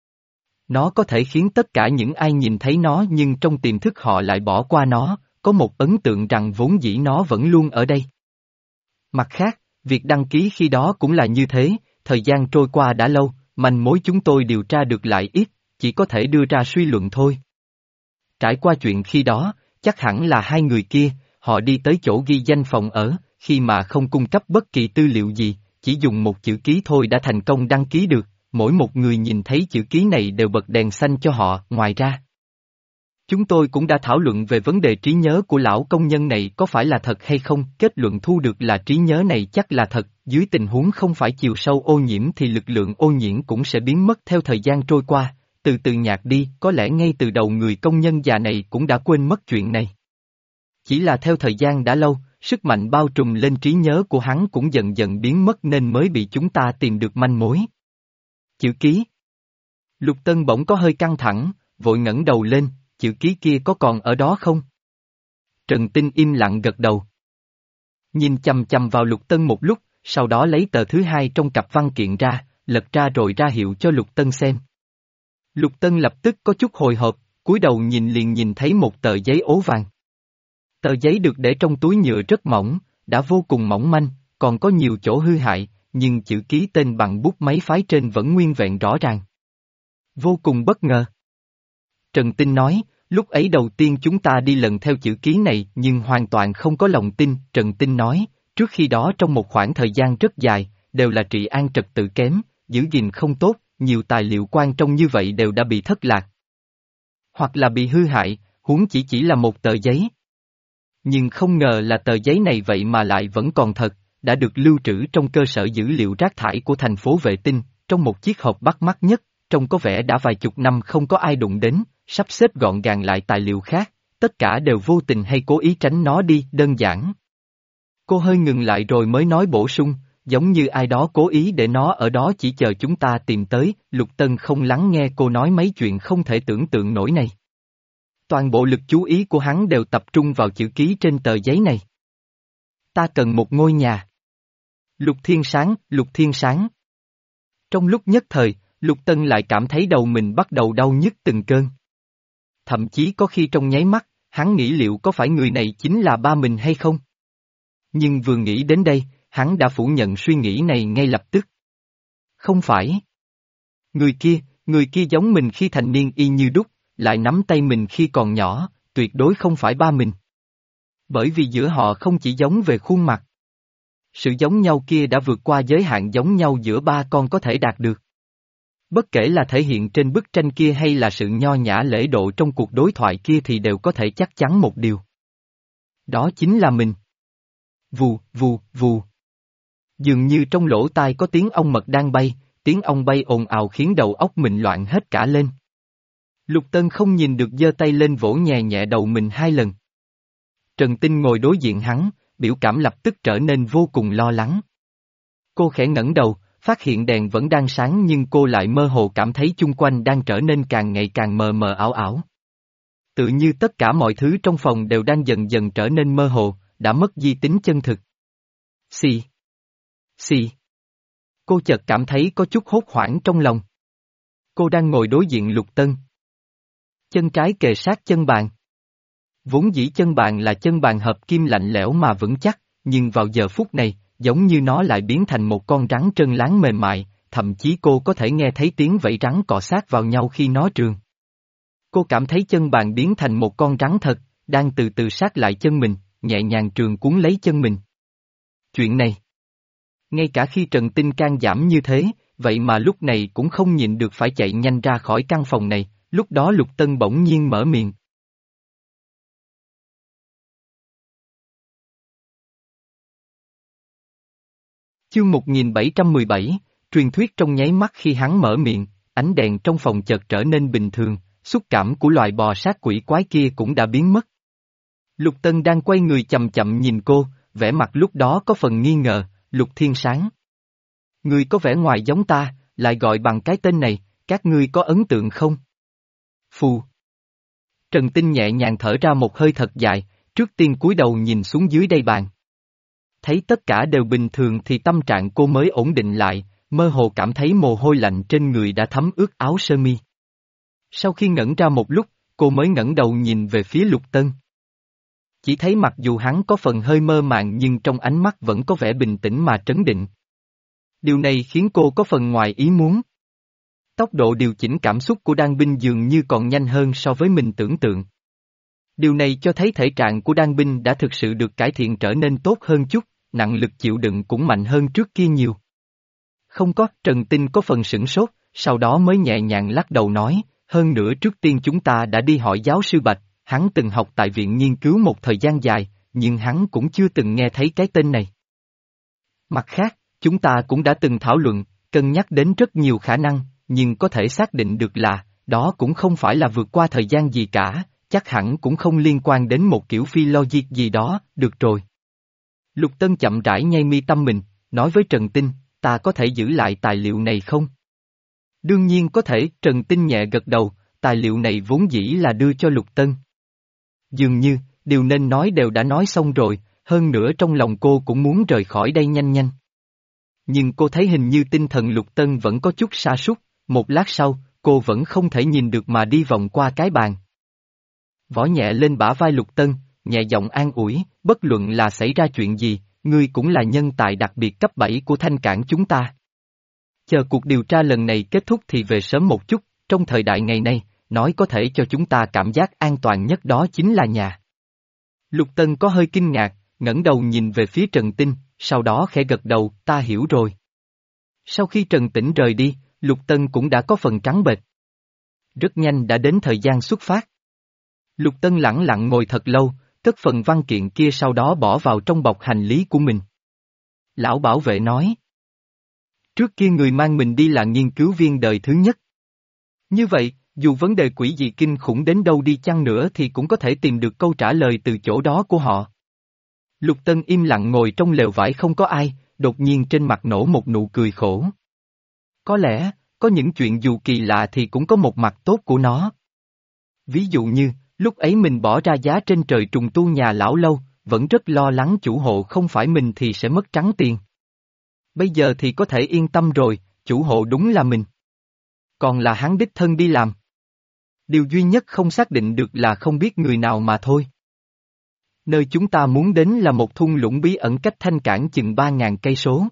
Nó có thể khiến tất cả những ai nhìn thấy nó nhưng trong tiềm thức họ lại bỏ qua nó, có một ấn tượng rằng vốn dĩ nó vẫn luôn ở đây. Mặt khác, việc đăng ký khi đó cũng là như thế, thời gian trôi qua đã lâu, manh mối chúng tôi điều tra được lại ít, chỉ có thể đưa ra suy luận thôi. Trải qua chuyện khi đó, chắc hẳn là hai người kia, họ đi tới chỗ ghi danh phòng ở, khi mà không cung cấp bất kỳ tư liệu gì, chỉ dùng một chữ ký thôi đã thành công đăng ký được, mỗi một người nhìn thấy chữ ký này đều bật đèn xanh cho họ, ngoài ra. Chúng tôi cũng đã thảo luận về vấn đề trí nhớ của lão công nhân này có phải là thật hay không, kết luận thu được là trí nhớ này chắc là thật, dưới tình huống không phải chiều sâu ô nhiễm thì lực lượng ô nhiễm cũng sẽ biến mất theo thời gian trôi qua, từ từ nhạt đi, có lẽ ngay từ đầu người công nhân già này cũng đã quên mất chuyện này. Chỉ là theo thời gian đã lâu, sức mạnh bao trùm lên trí nhớ của hắn cũng dần dần biến mất nên mới bị chúng ta tìm được manh mối. Chữ ký. Lục Tân bỗng có hơi căng thẳng, vội ngẩng đầu lên, chữ ký kia có còn ở đó không? Trần Tinh im lặng gật đầu. Nhìn chằm chằm vào Lục Tân một lúc, sau đó lấy tờ thứ hai trong cặp văn kiện ra, lật ra rồi ra hiệu cho Lục Tân xem. Lục Tân lập tức có chút hồi hộp, cúi đầu nhìn liền nhìn thấy một tờ giấy ố vàng. Tờ giấy được để trong túi nhựa rất mỏng, đã vô cùng mỏng manh, còn có nhiều chỗ hư hại, nhưng chữ ký tên bằng bút máy phái trên vẫn nguyên vẹn rõ ràng. Vô cùng bất ngờ. Trần Tinh nói, lúc ấy đầu tiên chúng ta đi lần theo chữ ký này nhưng hoàn toàn không có lòng tin, Trần Tinh nói, trước khi đó trong một khoảng thời gian rất dài, đều là trị an trật tự kém, giữ gìn không tốt, nhiều tài liệu quan trọng như vậy đều đã bị thất lạc. Hoặc là bị hư hại, huống chỉ chỉ là một tờ giấy. Nhưng không ngờ là tờ giấy này vậy mà lại vẫn còn thật, đã được lưu trữ trong cơ sở dữ liệu rác thải của thành phố Vệ Tinh, trong một chiếc hộp bắt mắt nhất, trông có vẻ đã vài chục năm không có ai đụng đến, sắp xếp gọn gàng lại tài liệu khác, tất cả đều vô tình hay cố ý tránh nó đi, đơn giản. Cô hơi ngừng lại rồi mới nói bổ sung, giống như ai đó cố ý để nó ở đó chỉ chờ chúng ta tìm tới, Lục Tân không lắng nghe cô nói mấy chuyện không thể tưởng tượng nổi này. Toàn bộ lực chú ý của hắn đều tập trung vào chữ ký trên tờ giấy này. Ta cần một ngôi nhà. Lục Thiên Sáng, Lục Thiên Sáng. Trong lúc nhất thời, Lục Tân lại cảm thấy đầu mình bắt đầu đau nhức từng cơn. Thậm chí có khi trong nháy mắt, hắn nghĩ liệu có phải người này chính là ba mình hay không? Nhưng vừa nghĩ đến đây, hắn đã phủ nhận suy nghĩ này ngay lập tức. Không phải. Người kia, người kia giống mình khi thành niên y như đúc, lại nắm tay mình khi còn nhỏ, tuyệt đối không phải ba mình. Bởi vì giữa họ không chỉ giống về khuôn mặt. Sự giống nhau kia đã vượt qua giới hạn giống nhau giữa ba con có thể đạt được. Bất kể là thể hiện trên bức tranh kia hay là sự nho nhã lễ độ trong cuộc đối thoại kia thì đều có thể chắc chắn một điều. Đó chính là mình. Vù, vù, vù. Dường như trong lỗ tai có tiếng ong mật đang bay, tiếng ong bay ồn ào khiến đầu óc mình loạn hết cả lên. Lục Tân không nhìn được giơ tay lên vỗ nhẹ nhẹ đầu mình hai lần. Trần Tinh ngồi đối diện hắn, biểu cảm lập tức trở nên vô cùng lo lắng. Cô khẽ ngẩng đầu, phát hiện đèn vẫn đang sáng nhưng cô lại mơ hồ cảm thấy chung quanh đang trở nên càng ngày càng mờ mờ ảo ảo. Tự như tất cả mọi thứ trong phòng đều đang dần dần trở nên mơ hồ, đã mất di tính chân thực. Xì. Xì. Cô chợt cảm thấy có chút hốt hoảng trong lòng. Cô đang ngồi đối diện Lục Tân. Chân trái kề sát chân bàn. Vốn dĩ chân bàn là chân bàn hợp kim lạnh lẽo mà vững chắc, nhưng vào giờ phút này, giống như nó lại biến thành một con rắn trơn láng mềm mại, thậm chí cô có thể nghe thấy tiếng vẫy rắn cọ sát vào nhau khi nó trườn. Cô cảm thấy chân bàn biến thành một con rắn thật, đang từ từ sát lại chân mình, nhẹ nhàng trườn cuốn lấy chân mình. Chuyện này, ngay cả khi Trần Tinh can giảm như thế, vậy mà lúc này cũng không nhịn được phải chạy nhanh ra khỏi căn phòng này, lúc đó Lục Tân bỗng nhiên mở miệng. Chương một nghìn bảy trăm mười bảy, truyền thuyết trong nháy mắt khi hắn mở miệng, ánh đèn trong phòng chợt trở nên bình thường, xúc cảm của loài bò sát quỷ quái kia cũng đã biến mất. Lục Tân đang quay người chậm chậm nhìn cô, vẻ mặt lúc đó có phần nghi ngờ, Lục Thiên Sáng. Ngươi có vẻ ngoài giống ta, lại gọi bằng cái tên này, các ngươi có ấn tượng không? Phù. Trần Tinh nhẹ nhàng thở ra một hơi thật dài, trước tiên cúi đầu nhìn xuống dưới đây bàn. Thấy tất cả đều bình thường thì tâm trạng cô mới ổn định lại, mơ hồ cảm thấy mồ hôi lạnh trên người đã thấm ướt áo sơ mi. Sau khi ngẩn ra một lúc, cô mới ngẩng đầu nhìn về phía Lục Tân. Chỉ thấy mặc dù hắn có phần hơi mơ màng nhưng trong ánh mắt vẫn có vẻ bình tĩnh mà trấn định. Điều này khiến cô có phần ngoài ý muốn. Tốc độ điều chỉnh cảm xúc của Đan Binh dường như còn nhanh hơn so với mình tưởng tượng. Điều này cho thấy thể trạng của Đan Binh đã thực sự được cải thiện trở nên tốt hơn chút, nặng lực chịu đựng cũng mạnh hơn trước kia nhiều. Không có, Trần Tinh có phần sửng sốt, sau đó mới nhẹ nhàng lắc đầu nói, hơn nữa trước tiên chúng ta đã đi hỏi giáo sư Bạch, hắn từng học tại viện nghiên cứu một thời gian dài, nhưng hắn cũng chưa từng nghe thấy cái tên này. Mặt khác, chúng ta cũng đã từng thảo luận, cân nhắc đến rất nhiều khả năng, nhưng có thể xác định được là, đó cũng không phải là vượt qua thời gian gì cả, chắc hẳn cũng không liên quan đến một kiểu phi logic gì đó, được rồi. Lục Tân chậm rãi nhay mi tâm mình, nói với Trần Tinh, ta có thể giữ lại tài liệu này không? Đương nhiên có thể, Trần Tinh nhẹ gật đầu, tài liệu này vốn dĩ là đưa cho Lục Tân. Dường như, điều nên nói đều đã nói xong rồi, hơn nữa trong lòng cô cũng muốn rời khỏi đây nhanh nhanh. Nhưng cô thấy hình như tinh thần Lục Tân vẫn có chút sa sút, một lát sau, cô vẫn không thể nhìn được mà đi vòng qua cái bàn. Võ nhẹ lên bả vai Lục Tân, nhẹ giọng an ủi, bất luận là xảy ra chuyện gì, ngươi cũng là nhân tài đặc biệt cấp bảy của Thanh Cảng chúng ta. Chờ cuộc điều tra lần này kết thúc thì về sớm một chút, trong thời đại ngày nay, nói có thể cho chúng ta cảm giác an toàn nhất đó chính là nhà. Lục Tân có hơi kinh ngạc, ngẩng đầu nhìn về phía Trần Tinh, sau đó khẽ gật đầu, ta hiểu rồi. Sau khi Trần Tĩnh rời đi, Lục Tân cũng đã có phần trắng bệch. Rất nhanh đã đến thời gian xuất phát. Lục Tân lẳng lặng ngồi thật lâu, cất phần văn kiện kia sau đó bỏ vào trong bọc hành lý của mình. Lão bảo vệ nói. Trước kia người mang mình đi là nghiên cứu viên đời thứ nhất. Như vậy, dù vấn đề quỷ dị kinh khủng đến đâu đi chăng nữa thì cũng có thể tìm được câu trả lời từ chỗ đó của họ. Lục Tân im lặng ngồi trong lều vải không có ai, đột nhiên trên mặt nổ một nụ cười khổ. Có lẽ, có những chuyện dù kỳ lạ thì cũng có một mặt tốt của nó. Ví dụ như, lúc ấy mình bỏ ra giá trên trời trùng tu nhà lão lâu, vẫn rất lo lắng chủ hộ không phải mình thì sẽ mất trắng tiền. Bây giờ thì có thể yên tâm rồi, chủ hộ đúng là mình. Còn là hắn đích thân đi làm. Điều duy nhất không xác định được là không biết người nào mà thôi. Nơi chúng ta muốn đến là một thung lũng bí ẩn cách Thanh Cảng chừng ba ngàn cây số.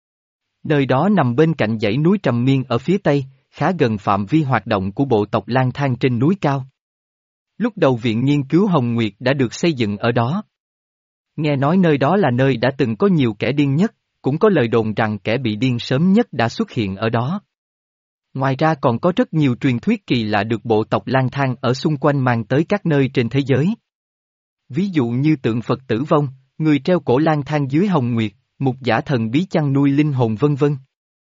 Nơi đó nằm bên cạnh dãy núi Trầm Miên ở phía tây, khá gần phạm vi hoạt động của bộ tộc lang thang trên núi cao. Lúc đầu viện nghiên cứu Hồng Nguyệt đã được xây dựng ở đó. Nghe nói nơi đó là nơi đã từng có nhiều kẻ điên nhất, cũng có lời đồn rằng kẻ bị điên sớm nhất đã xuất hiện ở đó. Ngoài ra còn có rất nhiều truyền thuyết kỳ lạ được bộ tộc lang thang ở xung quanh mang tới các nơi trên thế giới. Ví dụ như tượng Phật Tử Vong, người treo cổ lang thang dưới Hồng Nguyệt, mục giả thần bí chăn nuôi linh hồn vân vân.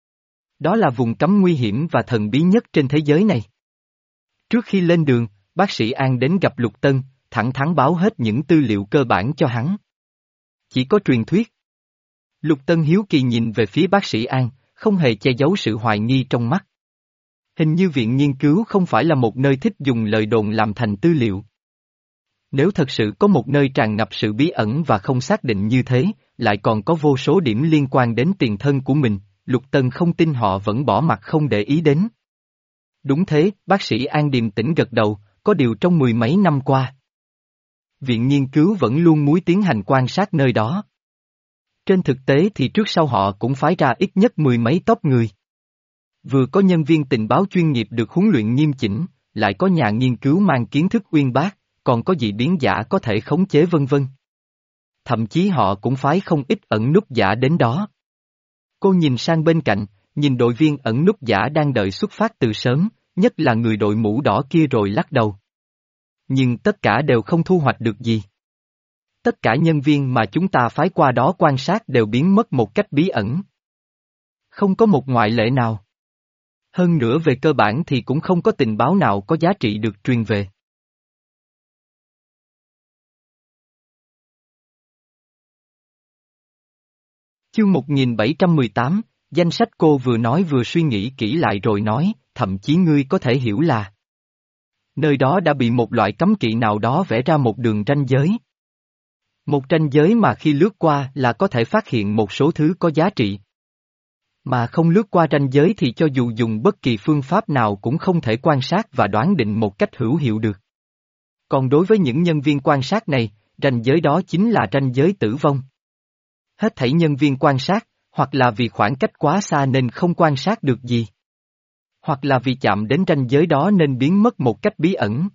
Đó là vùng cấm nguy hiểm và thần bí nhất trên thế giới này. Trước khi lên đường, bác sĩ An đến gặp Lục Tân, thẳng thắn báo hết những tư liệu cơ bản cho hắn. Chỉ có truyền thuyết. Lục Tân hiếu kỳ nhìn về phía bác sĩ An, không hề che giấu sự hoài nghi trong mắt. Hình như viện nghiên cứu không phải là một nơi thích dùng lời đồn làm thành tư liệu. Nếu thật sự có một nơi tràn ngập sự bí ẩn và không xác định như thế, lại còn có vô số điểm liên quan đến tiền thân của mình, Lục Tân không tin họ vẫn bỏ mặt không để ý đến. Đúng thế, bác sĩ An điềm tĩnh gật đầu, có điều trong mười mấy năm qua. Viện nghiên cứu vẫn luôn muốn tiến hành quan sát nơi đó. Trên thực tế thì trước sau họ cũng phái ra ít nhất mười mấy top người. Vừa có nhân viên tình báo chuyên nghiệp được huấn luyện nghiêm chỉnh, lại có nhà nghiên cứu mang kiến thức uyên bác, còn có dị biến giả có thể khống chế vân vân. Thậm chí họ cũng phái không ít ẩn núp giả đến đó. Cô nhìn sang bên cạnh, nhìn đội viên ẩn núp giả đang đợi xuất phát từ sớm, nhất là người đội mũ đỏ kia rồi lắc đầu. Nhưng tất cả đều không thu hoạch được gì. Tất cả nhân viên mà chúng ta phái qua đó quan sát đều biến mất một cách bí ẩn. Không có một ngoại lệ nào. Hơn nữa về cơ bản thì cũng không có tình báo nào có giá trị được truyền về. Chương một nghìn bảy trăm mười tám, danh sách cô vừa nói vừa suy nghĩ kỹ lại rồi nói, thậm chí ngươi có thể hiểu là nơi đó đã bị một loại cấm kỵ nào đó vẽ ra một đường ranh giới. Một ranh giới mà khi lướt qua là có thể phát hiện một số thứ có giá trị. Mà không lướt qua ranh giới thì cho dù dùng bất kỳ phương pháp nào cũng không thể quan sát và đoán định một cách hữu hiệu được. Còn đối với những nhân viên quan sát này, ranh giới đó chính là ranh giới tử vong. Hết thảy nhân viên quan sát, hoặc là vì khoảng cách quá xa nên không quan sát được gì. Hoặc là vì chạm đến ranh giới đó nên biến mất một cách bí ẩn.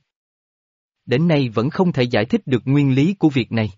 Đến nay vẫn không thể giải thích được nguyên lý của việc này.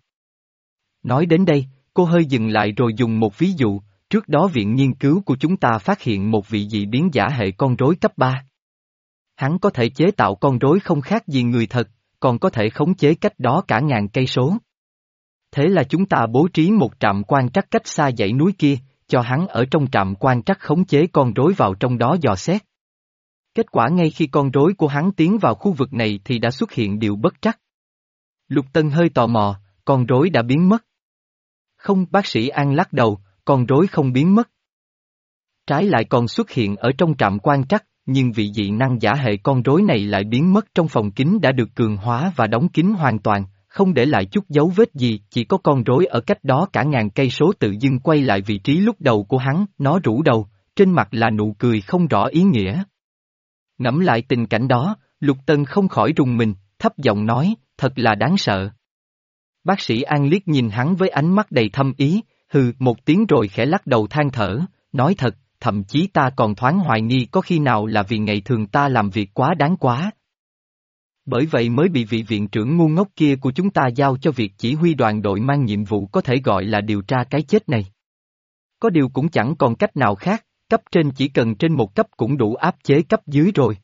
Nói đến đây, cô hơi dừng lại rồi dùng một ví dụ, trước đó viện nghiên cứu của chúng ta phát hiện một vị dị biến giả hệ con rối cấp ba. Hắn có thể chế tạo con rối không khác gì người thật, còn có thể khống chế cách đó cả ngàn cây số. Thế là chúng ta bố trí một trạm quan trắc cách xa dãy núi kia, cho hắn ở trong trạm quan trắc khống chế con rối vào trong đó dò xét. Kết quả ngay khi con rối của hắn tiến vào khu vực này thì đã xuất hiện điều bất trắc. Lục Tân hơi tò mò, con rối đã biến mất. Không, bác sĩ An lắc đầu, con rối không biến mất. Trái lại còn xuất hiện ở trong trạm quan trắc, nhưng vị dị năng giả hệ con rối này lại biến mất trong phòng kín đã được cường hóa và đóng kín hoàn toàn, không để lại chút dấu vết gì, chỉ có con rối ở cách đó cả ngàn cây số tự dưng quay lại vị trí lúc đầu của hắn, nó rũ đầu, trên mặt là nụ cười không rõ ý nghĩa. Ngẫm lại tình cảnh đó, Lục Tân không khỏi rùng mình, thấp giọng nói, thật là đáng sợ. Bác sĩ An liếc nhìn hắn với ánh mắt đầy thâm ý, hừ một tiếng rồi khẽ lắc đầu than thở, nói thật, thậm chí ta còn thoáng hoài nghi có khi nào là vì ngày thường ta làm việc quá đáng quá. Bởi vậy mới bị vị viện trưởng ngu ngốc kia của chúng ta giao cho việc chỉ huy đoàn đội mang nhiệm vụ có thể gọi là điều tra cái chết này. Có điều cũng chẳng còn cách nào khác, cấp trên chỉ cần trên một cấp cũng đủ áp chế cấp dưới rồi.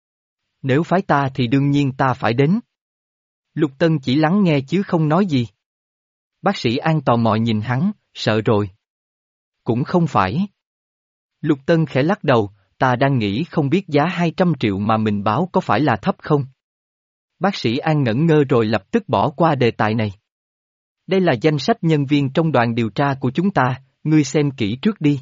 Nếu phái ta thì đương nhiên ta phải đến. Lục Tân chỉ lắng nghe chứ không nói gì. Bác sĩ An tò mò nhìn hắn, sợ rồi. Cũng không phải. Lục Tân khẽ lắc đầu, ta đang nghĩ không biết giá hai trăm triệu mà mình báo có phải là thấp không? Bác sĩ An ngẩn ngơ rồi lập tức bỏ qua đề tài này. Đây là danh sách nhân viên trong đoàn điều tra của chúng ta, ngươi xem kỹ trước đi.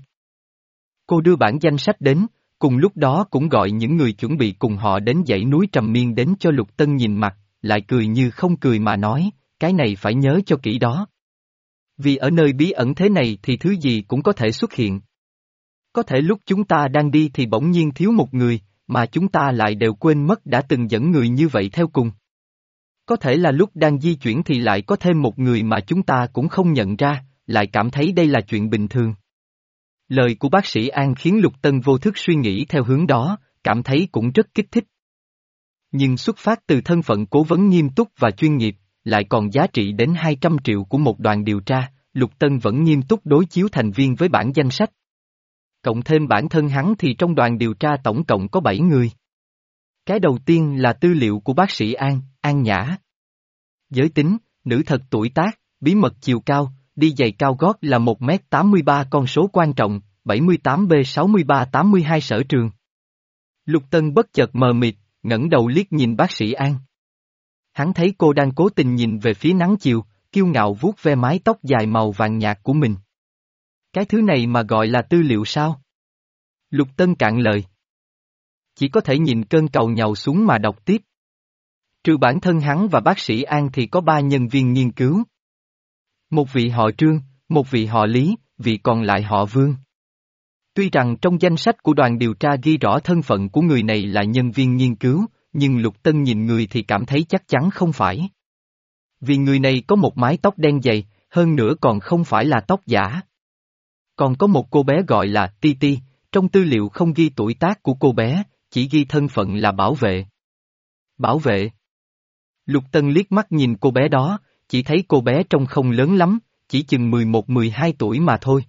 Cô đưa bản danh sách đến, cùng lúc đó cũng gọi những người chuẩn bị cùng họ đến dãy núi Trầm Miên đến cho Lục Tân nhìn mặt, lại cười như không cười mà nói, cái này phải nhớ cho kỹ đó. Vì ở nơi bí ẩn thế này thì thứ gì cũng có thể xuất hiện. Có thể lúc chúng ta đang đi thì bỗng nhiên thiếu một người, mà chúng ta lại đều quên mất đã từng dẫn người như vậy theo cùng. Có thể là lúc đang di chuyển thì lại có thêm một người mà chúng ta cũng không nhận ra, lại cảm thấy đây là chuyện bình thường. Lời của bác sĩ An khiến Lục Tân vô thức suy nghĩ theo hướng đó, cảm thấy cũng rất kích thích. Nhưng xuất phát từ thân phận cố vấn nghiêm túc và chuyên nghiệp, lại còn giá trị đến hai trăm triệu của một đoàn điều tra, Lục Tân vẫn nghiêm túc đối chiếu thành viên với bản danh sách. Cộng thêm bản thân hắn thì trong đoàn điều tra tổng cộng có bảy người. Cái đầu tiên là tư liệu của bác sĩ An, An Nhã. Giới tính, nữ thật tuổi tác, bí mật chiều cao, đi giày cao gót là một mét tám mươi ba con số quan trọng, bảy mươi tám B sáu mươi ba tám mươi hai sở trường. Lục Tân bất chợt mờ mịt, ngẩng đầu liếc nhìn bác sĩ An. Hắn thấy cô đang cố tình nhìn về phía nắng chiều, kiêu ngạo vuốt ve mái tóc dài màu vàng nhạt của mình. Cái thứ này mà gọi là tư liệu sao? Lục Tân cạn lời. Chỉ có thể nhìn cơn cầu nhàu xuống mà đọc tiếp. Trừ bản thân hắn và bác sĩ An thì có ba nhân viên nghiên cứu. Một vị họ Trương, một vị họ Lý, vị còn lại họ Vương. Tuy rằng trong danh sách của đoàn điều tra ghi rõ thân phận của người này là nhân viên nghiên cứu, nhưng Lục Tân nhìn người thì cảm thấy chắc chắn không phải. Vì người này có một mái tóc đen dày, hơn nữa còn không phải là tóc giả. Còn có một cô bé gọi là Ti Ti, trong tư liệu không ghi tuổi tác của cô bé, chỉ ghi thân phận là bảo vệ. Bảo vệ. Lục Tân liếc mắt nhìn cô bé đó, chỉ thấy cô bé trông không lớn lắm, chỉ chừng mười một mười hai tuổi mà thôi.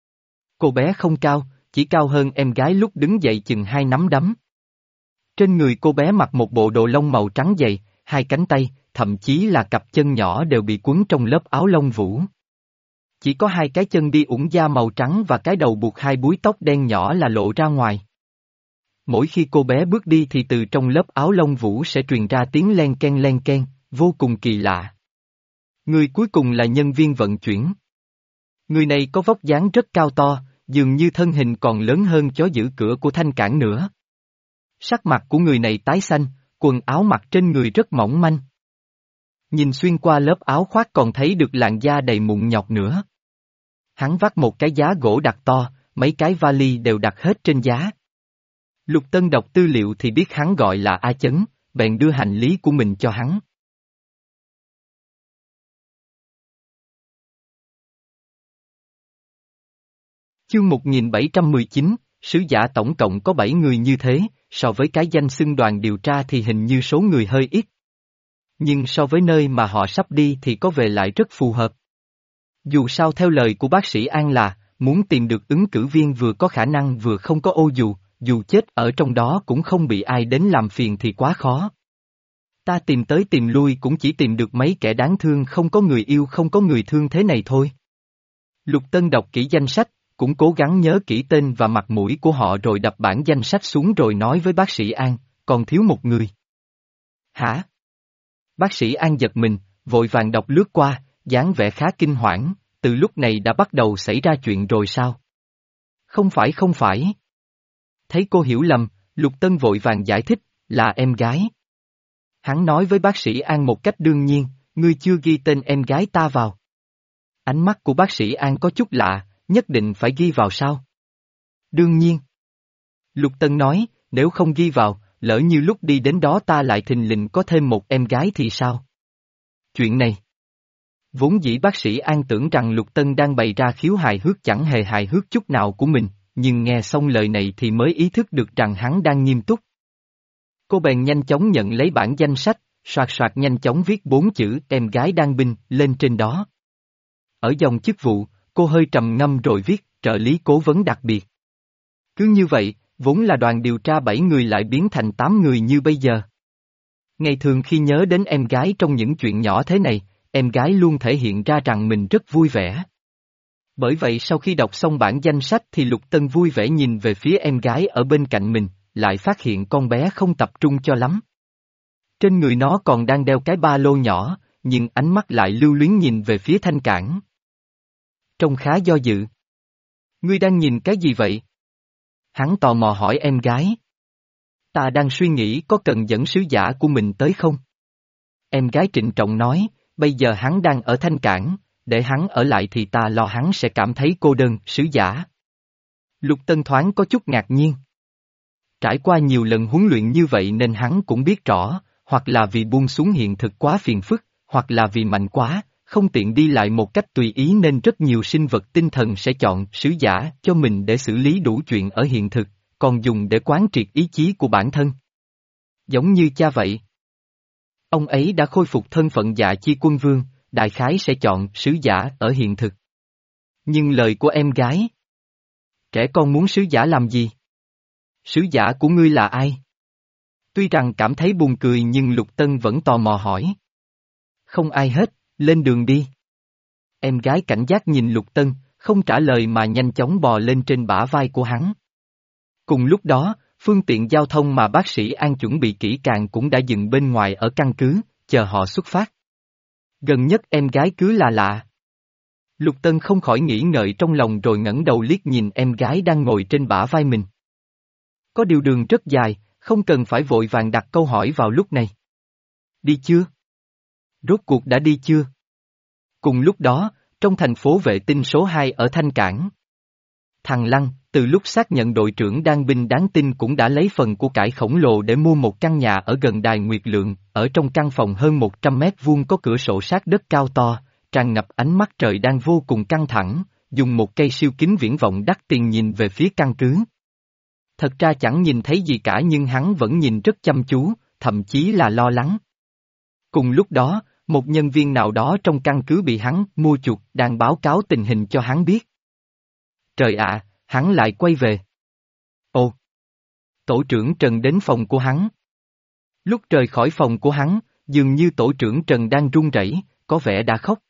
Cô bé không cao, chỉ cao hơn em gái lúc đứng dậy chừng hai nắm đấm. Trên người cô bé mặc một bộ đồ lông màu trắng dày, hai cánh tay, thậm chí là cặp chân nhỏ đều bị quấn trong lớp áo lông vũ. Chỉ có hai cái chân đi ủng da màu trắng và cái đầu buộc hai búi tóc đen nhỏ là lộ ra ngoài. Mỗi khi cô bé bước đi thì từ trong lớp áo lông vũ sẽ truyền ra tiếng len ken len ken, vô cùng kỳ lạ. Người cuối cùng là nhân viên vận chuyển. Người này có vóc dáng rất cao to, dường như thân hình còn lớn hơn chó giữ cửa của Thanh Cảng nữa. Sắc mặt của người này tái xanh, quần áo mặc trên người rất mỏng manh. Nhìn xuyên qua lớp áo khoác còn thấy được làn da đầy mụn nhọt nữa. Hắn vác một cái giá gỗ đặt to, mấy cái vali đều đặt hết trên giá. Lục Tân đọc tư liệu thì biết hắn gọi là A Chấn, bèn đưa hành lý của mình cho hắn. Chương một nghìn bảy trăm mười chín, sứ giả tổng cộng có bảy người như thế, so với cái danh xưng đoàn điều tra thì hình như số người hơi ít. Nhưng so với nơi mà họ sắp đi thì có vẻ lại rất phù hợp. Dù sao theo lời của bác sĩ An là, muốn tìm được ứng cử viên vừa có khả năng vừa không có ô dù, dù chết ở trong đó cũng không bị ai đến làm phiền thì quá khó. Ta tìm tới tìm lui cũng chỉ tìm được mấy kẻ đáng thương không có người yêu không có người thương thế này thôi. Lục Tân đọc kỹ danh sách, cũng cố gắng nhớ kỹ tên và mặt mũi của họ rồi đập bản danh sách xuống rồi nói với bác sĩ An, còn thiếu một người. Hả? Bác sĩ An giật mình, vội vàng đọc lướt qua, dáng vẻ khá kinh hoảng, từ lúc này đã bắt đầu xảy ra chuyện rồi sao? Không phải không phải. Thấy cô hiểu lầm, Lục Tân vội vàng giải thích, là em gái. Hắn nói với bác sĩ An một cách đương nhiên, ngươi chưa ghi tên em gái ta vào. Ánh mắt của bác sĩ An có chút lạ, nhất định phải ghi vào sao? Đương nhiên. Lục Tân nói, nếu không ghi vào, lỡ như lúc đi đến đó ta lại thình lình có thêm một em gái thì sao? Chuyện này. Vốn dĩ bác sĩ An tưởng rằng Lục Tân đang bày ra khiếu hài hước chẳng hề hài hước chút nào của mình, nhưng nghe xong lời này thì mới ý thức được rằng hắn đang nghiêm túc. Cô bèn nhanh chóng nhận lấy bản danh sách, soạt soạt nhanh chóng viết bốn chữ em gái đang binh lên trên đó. Ở dòng chức vụ, cô hơi trầm ngâm rồi viết trợ lý cố vấn đặc biệt. Cứ như vậy, vốn là đoàn điều tra bảy người lại biến thành tám người như bây giờ. Ngày thường khi nhớ đến em gái trong những chuyện nhỏ thế này, em gái luôn thể hiện ra rằng mình rất vui vẻ. Bởi vậy sau khi đọc xong bản danh sách thì Lục Tân vui vẻ nhìn về phía em gái ở bên cạnh mình, lại phát hiện con bé không tập trung cho lắm. Trên người nó còn đang đeo cái ba lô nhỏ, nhưng ánh mắt lại lưu luyến nhìn về phía Thanh Cảng. Trông khá do dự. Ngươi đang nhìn cái gì vậy? Hắn tò mò hỏi em gái. Ta đang suy nghĩ có cần dẫn sứ giả của mình tới không? Em gái trịnh trọng nói, bây giờ hắn đang ở Thanh Cảng, để hắn ở lại thì ta lo hắn sẽ cảm thấy cô đơn, sứ giả. Lục Tân thoáng có chút ngạc nhiên. Trải qua nhiều lần huấn luyện như vậy nên hắn cũng biết rõ, hoặc là vì buông xuống hiện thực quá phiền phức, hoặc là vì mạnh quá, không tiện đi lại một cách tùy ý nên rất nhiều sinh vật tinh thần sẽ chọn sứ giả cho mình để xử lý đủ chuyện ở hiện thực, còn dùng để quán triệt ý chí của bản thân. Giống như cha vậy. Ông ấy đã khôi phục thân phận Dạ Chi Quân Vương, đại khái sẽ chọn sứ giả ở hiện thực. Nhưng lời của em gái. Trẻ con muốn sứ giả làm gì? Sứ giả của ngươi là ai? Tuy rằng cảm thấy buồn cười nhưng Lục Tân vẫn tò mò hỏi. Không ai hết, lên đường đi. Em gái cảnh giác nhìn Lục Tân, không trả lời mà nhanh chóng bò lên trên bả vai của hắn. Cùng lúc đó, phương tiện giao thông mà bác sĩ An chuẩn bị kỹ càng cũng đã dừng bên ngoài ở căn cứ, chờ họ xuất phát. Gần nhất em gái cứ là lạ. Lục Tân không khỏi nghĩ ngợi trong lòng rồi ngẩng đầu liếc nhìn em gái đang ngồi trên bả vai mình. Có điều đường rất dài, không cần phải vội vàng đặt câu hỏi vào lúc này. Đi chưa? Rốt cuộc đã đi chưa? Cùng lúc đó, trong thành phố vệ tinh số hai ở Thanh Cảng. Thằng Lăng, từ lúc xác nhận đội trưởng đang binh đáng tin cũng đã lấy phần của cải khổng lồ để mua một căn nhà ở gần đài Nguyệt Lượng, ở trong căn phòng hơn một trăm mét vuông có cửa sổ sát đất cao to, tràn ngập ánh mắt trời đang vô cùng căng thẳng, dùng một cây siêu kính viễn vọng đắt tiền nhìn về phía căn cứ. Thật ra chẳng nhìn thấy gì cả nhưng hắn vẫn nhìn rất chăm chú, thậm chí là lo lắng. Cùng lúc đó, một nhân viên nào đó trong căn cứ bị hắn mua chuộc đang báo cáo tình hình cho hắn biết. Trời ạ, hắn lại quay về. Ồ! Tổ trưởng Trần đến phòng của hắn. Lúc rời khỏi phòng của hắn, dường như tổ trưởng Trần đang run rẩy, có vẻ đã khóc.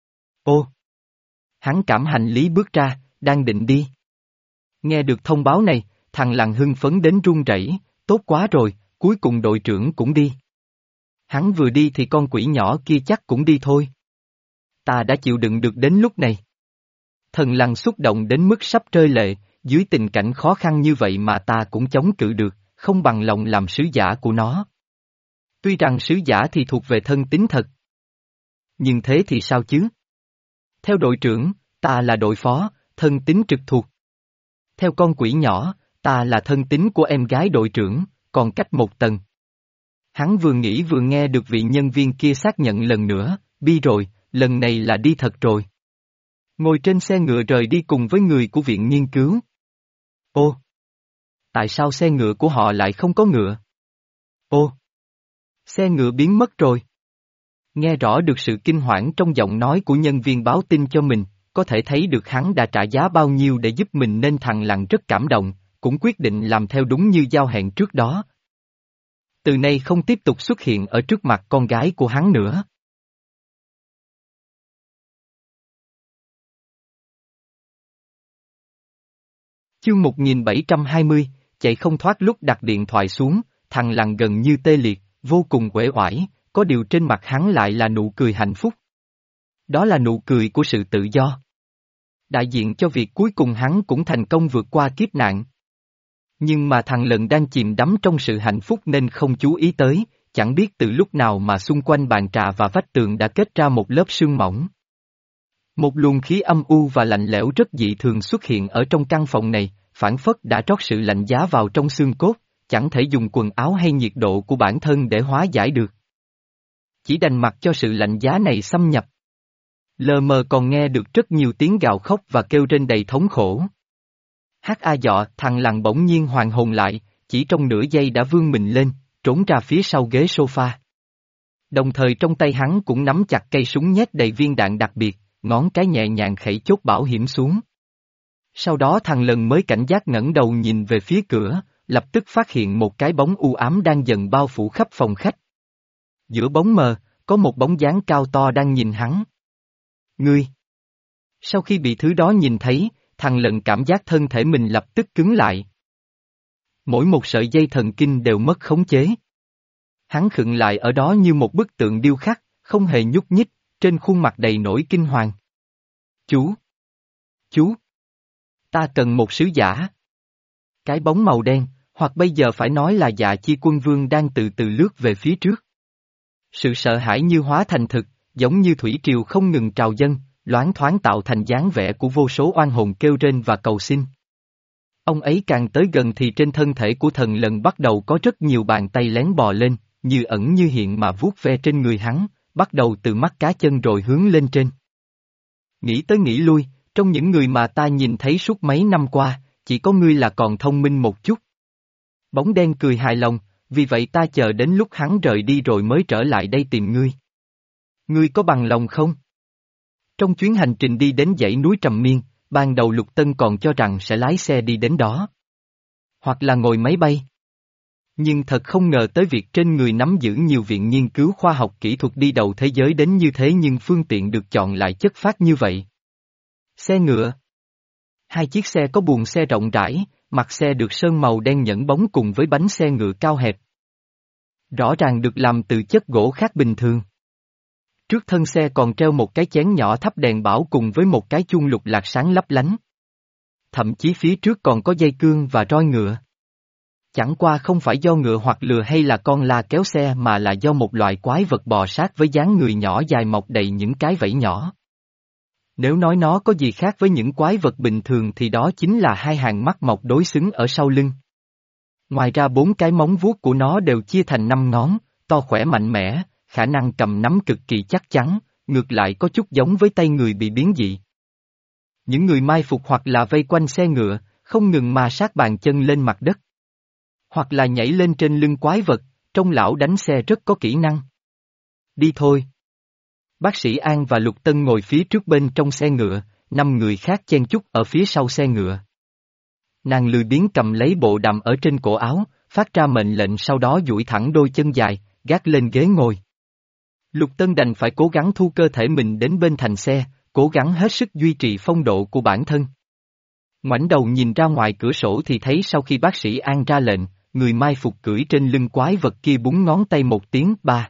Ô! Hắn cảm hành lý bước ra, đang định đi. Nghe được thông báo này, thằng Lăng hưng phấn đến run rẩy, tốt quá rồi, cuối cùng đội trưởng cũng đi. Hắn vừa đi thì con quỷ nhỏ kia chắc cũng đi thôi. Ta đã chịu đựng được đến lúc này. Thần Lăng xúc động đến mức sắp rơi lệ, dưới tình cảnh khó khăn như vậy mà ta cũng chống cự được, không bằng lòng làm sứ giả của nó. Tuy rằng sứ giả thì thuộc về thân tín thật. Nhưng thế thì sao chứ? Theo đội trưởng, ta là đội phó, thân tín trực thuộc. Theo con quỷ nhỏ, ta là thân tín của em gái đội trưởng, còn cách một tầng. Hắn vừa nghĩ vừa nghe được vị nhân viên kia xác nhận lần nữa, bi rồi, lần này là đi thật rồi. Ngồi trên xe ngựa rời đi cùng với người của viện nghiên cứu. Ô! Tại sao xe ngựa của họ lại không có ngựa? Ô! Xe ngựa biến mất rồi. Nghe rõ được sự kinh hoảng trong giọng nói của nhân viên báo tin cho mình, có thể thấy được hắn đã trả giá bao nhiêu để giúp mình nên thằng Lăng rất cảm động, cũng quyết định làm theo đúng như giao hẹn trước đó. Từ nay không tiếp tục xuất hiện ở trước mặt con gái của hắn nữa. Chương một nghìn bảy trăm hai mươi, chạy không thoát. Lúc đặt điện thoại xuống, thằng Lăng gần như tê liệt, vô cùng uể oải, có điều trên mặt hắn lại là nụ cười hạnh phúc. Đó là nụ cười của sự tự do. Đại diện cho việc cuối cùng hắn cũng thành công vượt qua kiếp nạn. Nhưng mà thằng Lận đang chìm đắm trong sự hạnh phúc nên không chú ý tới, chẳng biết từ lúc nào mà xung quanh bàn trà và vách tường đã kết ra một lớp sương mỏng. Một luồng khí âm u và lạnh lẽo rất dị thường xuất hiện ở trong căn phòng này, phảng phất đã trót sự lạnh giá vào trong xương cốt, chẳng thể dùng quần áo hay nhiệt độ của bản thân để hóa giải được. Chỉ đành mặc cho sự lạnh giá này xâm nhập. Lờ mờ còn nghe được rất nhiều tiếng gào khóc và kêu rên đầy thống khổ. Hát a dọ, thằng Lăng bỗng nhiên hoàn hồn lại, chỉ trong nửa giây đã vươn mình lên, trốn ra phía sau ghế sofa. Đồng thời trong tay hắn cũng nắm chặt cây súng nhét đầy viên đạn đặc biệt, ngón cái nhẹ nhàng khẩy chốt bảo hiểm xuống. Sau đó thằng Lận mới cảnh giác ngẩng đầu nhìn về phía cửa, lập tức phát hiện một cái bóng u ám đang dần bao phủ khắp phòng khách. Giữa bóng mờ, có một bóng dáng cao to đang nhìn hắn. Ngươi! Sau khi bị thứ đó nhìn thấy, thằng Lận cảm giác thân thể mình lập tức cứng lại. Mỗi một sợi dây thần kinh đều mất khống chế. Hắn khựng lại ở đó như một bức tượng điêu khắc, không hề nhúc nhích, trên khuôn mặt đầy nỗi kinh hoàng. Chú! Chú! Ta cần một sứ giả. Cái bóng màu đen, hoặc bây giờ phải nói là Dạ Chi Quân Vương đang từ từ lướt về phía trước. Sự sợ hãi như hóa thành thực, giống như thủy triều không ngừng trào dâng, loáng thoáng tạo thành dáng vẻ của vô số oan hồn kêu rên và cầu xin. Ông ấy càng tới gần thì trên thân thể của thần lần bắt đầu có rất nhiều bàn tay lén bò lên, như ẩn như hiện mà vuốt ve trên người hắn, bắt đầu từ mắt cá chân rồi hướng lên trên. Nghĩ tới nghĩ lui, trong những người mà ta nhìn thấy suốt mấy năm qua, chỉ có ngươi là còn thông minh một chút. Bóng đen cười hài lòng, vì vậy ta chờ đến lúc hắn rời đi rồi mới trở lại đây tìm ngươi. Ngươi có bằng lòng không? Trong chuyến hành trình đi đến dãy núi Trầm Miên, ban đầu Lục Tân còn cho rằng sẽ lái xe đi đến đó. Hoặc là ngồi máy bay. Nhưng thật không ngờ tới việc trên người nắm giữ nhiều viện nghiên cứu khoa học kỹ thuật đi đầu thế giới đến như thế nhưng phương tiện được chọn lại chất phác như vậy. Xe ngựa. Hai chiếc xe có buồng xe rộng rãi, mặt xe được sơn màu đen nhẫn bóng cùng với bánh xe ngựa cao hẹp. Rõ ràng được làm từ chất gỗ khác bình thường. Trước thân xe còn treo một cái chén nhỏ thắp đèn bảo cùng với một cái chuông lục lạc sáng lấp lánh. Thậm chí phía trước còn có dây cương và roi ngựa. Chẳng qua không phải do ngựa hoặc lừa hay là con la kéo xe mà là do một loại quái vật bò sát với dáng người nhỏ dài mọc đầy những cái vảy nhỏ. Nếu nói nó có gì khác với những quái vật bình thường thì đó chính là hai hàng mắt mọc đối xứng ở sau lưng. Ngoài ra bốn cái móng vuốt của nó đều chia thành năm ngón, to khỏe mạnh mẽ, khả năng cầm nắm cực kỳ chắc chắn, ngược lại có chút giống với tay người bị biến dị. Những người mai phục hoặc là vây quanh xe ngựa, không ngừng ma sát bàn chân lên mặt đất. Hoặc là nhảy lên trên lưng quái vật, trông lão đánh xe rất có kỹ năng. Đi thôi. Bác sĩ An và Lục Tân ngồi phía trước bên trong xe ngựa, năm người khác chen chúc ở phía sau xe ngựa. Nàng lười biếng cầm lấy bộ đàm ở trên cổ áo, phát ra mệnh lệnh sau đó duỗi thẳng đôi chân dài, gác lên ghế ngồi. Lục Tân đành phải cố gắng thu cơ thể mình đến bên thành xe, cố gắng hết sức duy trì phong độ của bản thân. Ngoảnh đầu nhìn ra ngoài cửa sổ thì thấy sau khi bác sĩ An ra lệnh, người mai phục cưỡi trên lưng quái vật kia búng ngón tay một tiếng ba.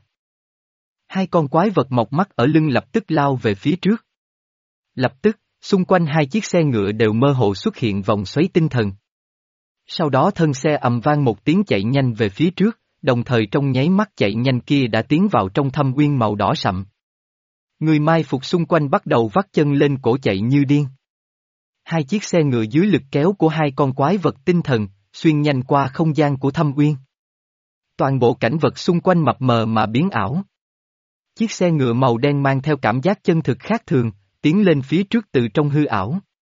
Hai con quái vật mọc mắt ở lưng lập tức lao về phía trước. Lập tức, xung quanh hai chiếc xe ngựa đều mơ hồ xuất hiện vòng xoáy tinh thần. Sau đó thân xe ầm vang một tiếng chạy nhanh về phía trước, đồng thời trong nháy mắt chạy nhanh kia đã tiến vào trong thâm uyên màu đỏ sậm. Người mai phục xung quanh bắt đầu vắt chân lên cổ chạy như điên. Hai chiếc xe ngựa dưới lực kéo của hai con quái vật tinh thần, xuyên nhanh qua không gian của thâm uyên. Toàn bộ cảnh vật xung quanh mập mờ mà biến ảo. Chiếc xe ngựa màu đen mang theo cảm giác chân thực khác thường, tiến lên phía trước từ trong hư ảo.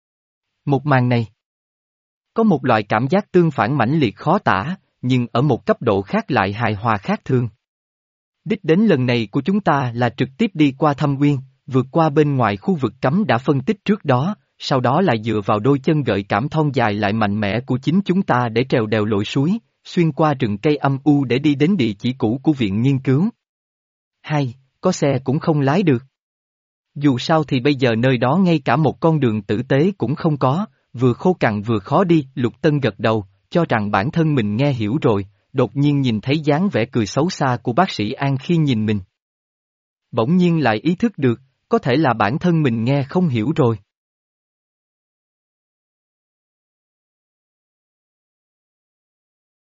Một màn này có một loại cảm giác tương phản mãnh liệt khó tả, nhưng ở một cấp độ khác lại hài hòa khác thường. Đích đến lần này của chúng ta là trực tiếp đi qua thâm uyên, vượt qua bên ngoài khu vực cấm đã phân tích trước đó, sau đó lại dựa vào đôi chân gợi cảm thon dài lại mạnh mẽ của chính chúng ta để trèo đèo lội suối, xuyên qua rừng cây âm u để đi đến địa chỉ cũ của viện nghiên cứu. Hai, có xe cũng không lái được. Dù sao thì bây giờ nơi đó ngay cả một con đường tử tế cũng không có, vừa khô cằn vừa khó đi. Lục Tân gật đầu, cho rằng bản thân mình nghe hiểu rồi, đột nhiên nhìn thấy dáng vẻ cười xấu xa của bác sĩ An khi nhìn mình. Bỗng nhiên lại ý thức được, có thể là bản thân mình nghe không hiểu rồi.